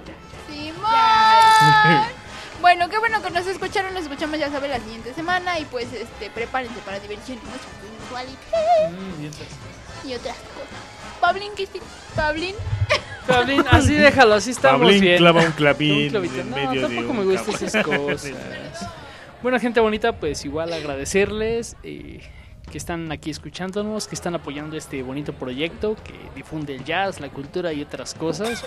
B: Simón. Bueno, qué bueno que nos escucharon. Nos escuchamos, ya saben, la siguiente semana. Y pues, este, prepárense para diversión y mucha sensualidad y otras cosas. Pablín, ¿qué hiciste? Pablín.
A: Pablín, así déjalo, así estamos
G: Pablín
A: bien.
G: clava un clavín
A: Un clavito.
G: en
A: No,
G: medio de
A: tampoco
G: un
A: me gustan
G: cabo.
A: esas cosas. Bueno, gente bonita, pues igual agradecerles eh, que están aquí escuchándonos, que están apoyando este bonito proyecto que difunde el jazz, la cultura y otras cosas.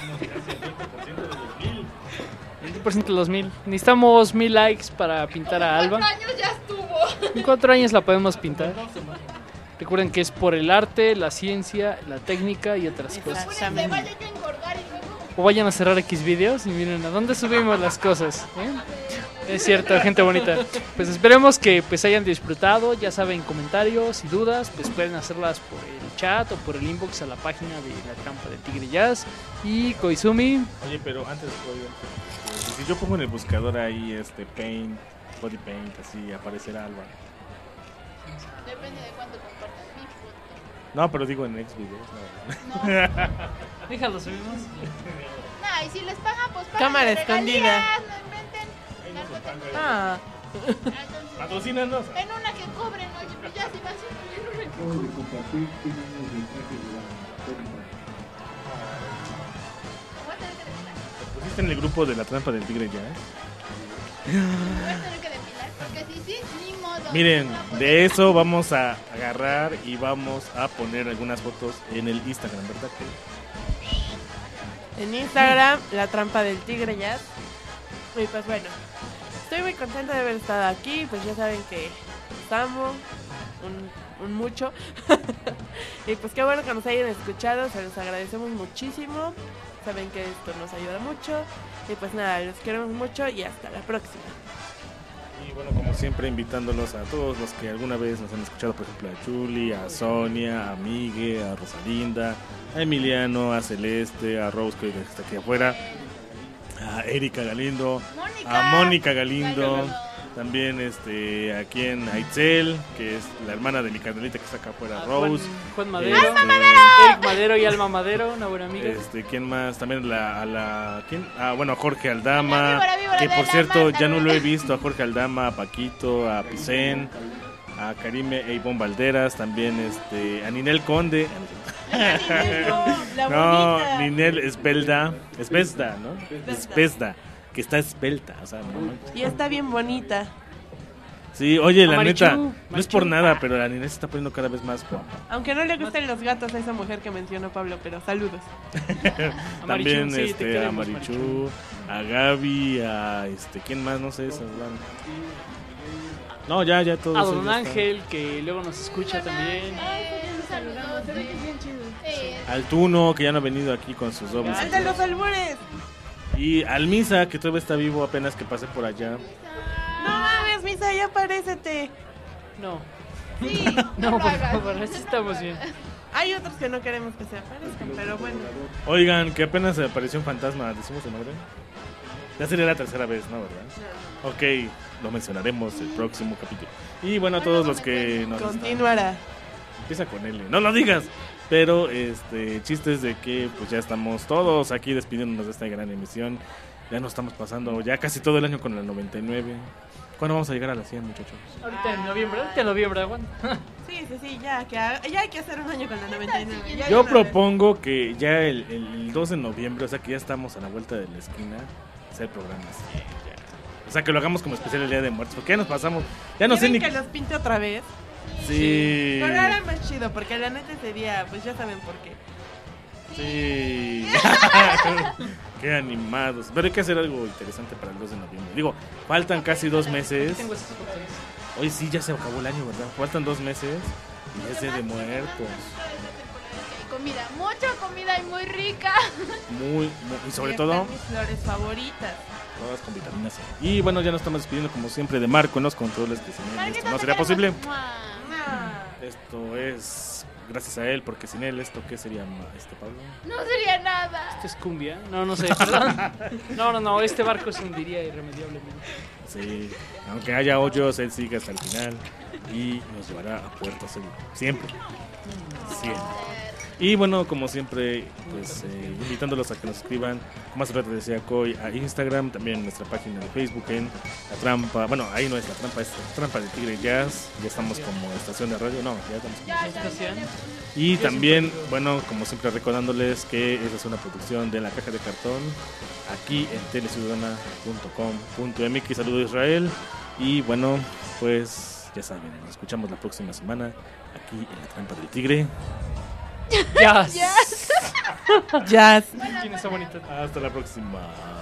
A: veinte por ciento de los mil. Necesitamos mil likes para pintar a Alba.
B: Cuatro años ya estuvo.
A: En cuatro años la podemos pintar. Recuerden que es por el arte, la ciencia, la técnica y otras cosas.
B: Apúrense, vayan a engordar y luego.
A: O vayan a cerrar X videos y miren a dónde subimos las cosas. ¿eh? Es cierto, gente bonita. Pues esperemos que pues hayan disfrutado. Ya saben, comentarios y dudas, pues pueden hacerlas por el chat o por el inbox a la página de La Trampa del Tigre Jazz. Y Koizumi.
G: Oye, pero antes, oigan, si yo pongo en el buscador ahí este paint, body paint, así aparecerá Alba.
B: Depende de cuánto compartan mi foto.
G: No, pero digo en Xvideos. No.
A: Déjalo, subimos.
B: No, y si les pagan, pues pagan
I: Cámara
B: de
I: escondida.
B: regalías, no inventen.
I: Ah.
G: Patrocínanos.
B: En una que cobren, oye, pues ya si vas a en una que cobren.
G: ¿Pusiste en el grupo de La Trampa del Tigre Jazz?
B: Voy a tener que depilar, porque si sí, ni modo.
G: Miren, de eso vamos a agarrar y vamos a poner algunas fotos en el Instagram, ¿verdad?
I: En Instagram, La Trampa del Tigre Jazz. Y pues bueno, estoy muy contenta de haber estado aquí. Pues ya saben que estamos un, un mucho. Y pues qué bueno que nos hayan escuchado. Se los agradecemos muchísimo. Saben que esto nos ayuda mucho. Y pues nada, los queremos mucho y hasta la próxima.
G: Y bueno, como siempre, invitándolos a todos los que alguna vez nos han escuchado, por ejemplo, a Chuli, a Sonia, a Migue, a Rosalinda, a Emiliano, a Celeste, a Rose, que está aquí afuera, a Erika Galindo,
B: Mónica.
G: a Mónica Galindo, también este, aquí en Aitzel, que es la hermana de mi carnalita que está acá afuera,
A: A
G: Rose.
A: Juan, Juan Madero.
G: Este,
A: ¡Alma Madero! Eric Madero y Alma Madero, una buena amiga.
G: Este, ¿quién más? También la, a la, ¿quién? Ah, bueno, a Jorge Aldama,
B: La víbora, víbora
G: que
B: de
G: por
B: la
G: cierto
B: mata.
G: ya no lo he visto, a Jorge Aldama, a Paquito, a Picén, a Karime e Ivonne Valderas, también este, a Ninel Conde.
I: La
G: No,
I: bonita.
G: Ninel Esbelda, Esbelda, ¿no? Esbelda, que está esbelta, o sea, no manches.
I: Y está bien bonita.
G: Sí, oye, la
A: Marichu,
G: neta, no es
A: Marichu.
G: por nada, pero la Ninel se está poniendo cada vez más guapa.
I: Aunque no le gusten los gatos a esa mujer que mencionó Pablo, pero saludos.
A: A
G: También
A: Marichu, sí, te
G: este, a
A: queremos,
G: Marichu, a Gaby, a este, ¿quién más? No sé, esas van. No, ya, ya todos.
A: A
G: ellos
A: Don
G: están.
A: Ángel, que luego nos escucha también.
B: Un saludo, se ve que es bien chido.
G: Al Tuno, que ya no ha venido aquí con sus dobles.
I: ¡Al de los albures!
G: Y al Misa, que todavía está vivo, apenas que pase por allá.
I: No mames, Misa, ya parécete.
A: No.
B: Sí,
A: No,
B: lo
A: por
B: hagas.
A: favor, así estamos bien.
I: Hay otros que no queremos que se aparezcan, pero bueno.
G: Oigan, que apenas apareció un fantasma, ¿decimos el nombre? Ya sería la tercera vez, ¿no? ¿Verdad? Ok, lo mencionaremos el próximo capítulo. Y bueno, a todos los que nos están-
I: Continuará.
G: Empieza con L, no lo digas. Pero este chiste es de que pues ya estamos todos aquí despidiéndonos de esta gran emisión. Ya nos estamos pasando ya casi todo el año con la noventa y nueve. ¿Cuándo vamos a llegar a la cien, muchachos?
A: Ahorita en noviembre, ahorita en noviembre, aguanta.
I: Sí, sí, sí, ya, que ha- ya hay que hacer un año con la noventa y nueve. ya
G: Yo
I: de una vez.
G: propongo que ya el, el dos de noviembre, o sea que ya estamos a la vuelta de la esquina, hacer programas. Ya. O sea que lo hagamos como especial el Día de Muertos, porque ya nos pasamos. Ya no sé
I: ¿Quieren
G: ni.
I: que los pinte otra vez?
G: Sí.
I: Pero ahora más chido, porque la neta ese día, pues ya saben por qué.
G: Sí. Qué animados. Pero hay que hacer algo interesante para el dos de noviembre. Digo, faltan casi dos meses.
A: Tengo esas fotos.
G: Hoy sí ya se acabó el año, ¿verdad? Faltan dos meses y es Día de Muertos.
B: Hay comida, mucha comida y muy rica.
G: Muy, muy y sobre
I: Ahí
G: todo,
I: están mis flores favoritas.
G: todas con vitamina C. Y bueno, ya nos estamos despidiendo como siempre de Marco en los controles, que sin él esto no sería posible. Esto es gracias a él, porque sin él esto, ¿qué sería, este Pablo?
B: No sería nada.
A: ¿Esto es cumbia? No, no sé, perdón. No, no, no, este barco se hundiría irremediablemente.
G: Sí, aunque haya hoyos, él sigue hasta el final y nos llevará a puerto seguro. Siempre. Siempre. Y bueno, como siempre, pues eh, invitándolos a que nos escriban, como hace rato decía Coy, a Instagram, también en nuestra página de Facebook, en La Trampa. Bueno, ahí no es La Trampa, es Trampa del Tigre Jazz. Ya estamos como estación de radio, no, ya estamos como estación. Y también, bueno, como siempre recordándoles que esa es una producción de La Caja de Cartón, aquí en teleciudadana punto com punto m x. Saludos Israel. Y bueno, pues ya saben, nos escuchamos la próxima semana aquí en La Trampa del Tigre.
A: Jazz.
B: Jazz.
I: Jazz.
A: ¿Quién está bonito?
G: Hasta la próxima.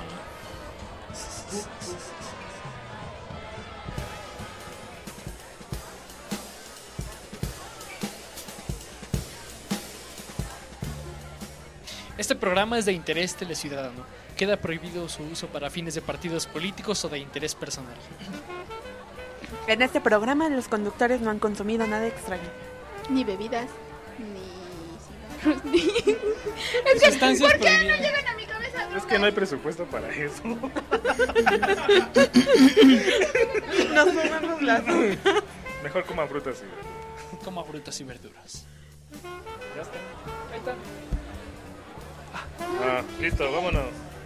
A: Este programa es de interés teleciudadano. Queda prohibido su uso para fines de partidos políticos o de interés personal.
C: En este programa los conductores no han consumido nada extraño.
B: Ni bebidas, ni cigarros, ni... Es que,
A: Sustancias
B: ¿por qué no
A: prohibidas.
B: llegan a mi cabeza?
G: Es que no hay presupuesto para eso.
C: Nos fumamos las...
G: Mejor coman frutas y verduras.
A: Coma frutas y verduras.
G: Ya está. Ahí está. Ah, listo, vámonos.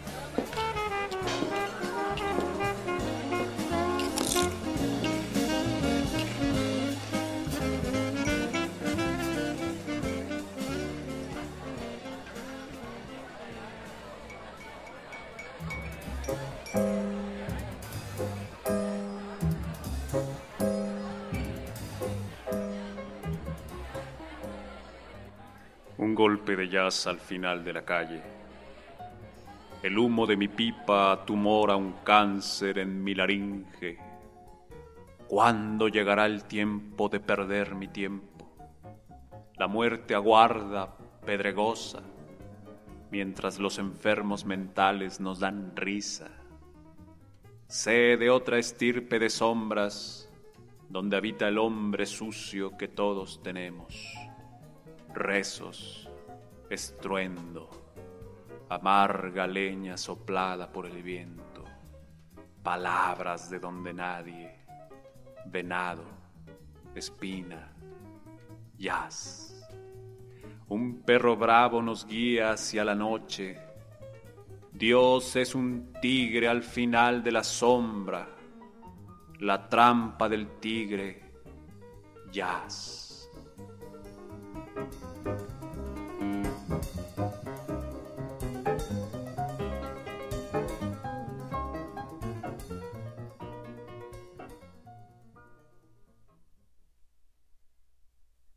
E: Un golpe de jazz al final de la calle. El humo de mi pipa tumora un cáncer en mi laringe. ¿Cuándo llegará el tiempo de perder mi tiempo? La muerte aguarda, pedregosa, mientras los enfermos mentales nos dan risa. Sé de otra estirpe de sombras, donde habita el hombre sucio que todos tenemos. Rezos, estruendo, amarga leña soplada por el viento, palabras de donde nadie, venado, espina, jazz. Un perro bravo nos guía hacia la noche. Dios es un tigre al final de la sombra, la trampa del tigre, jazz.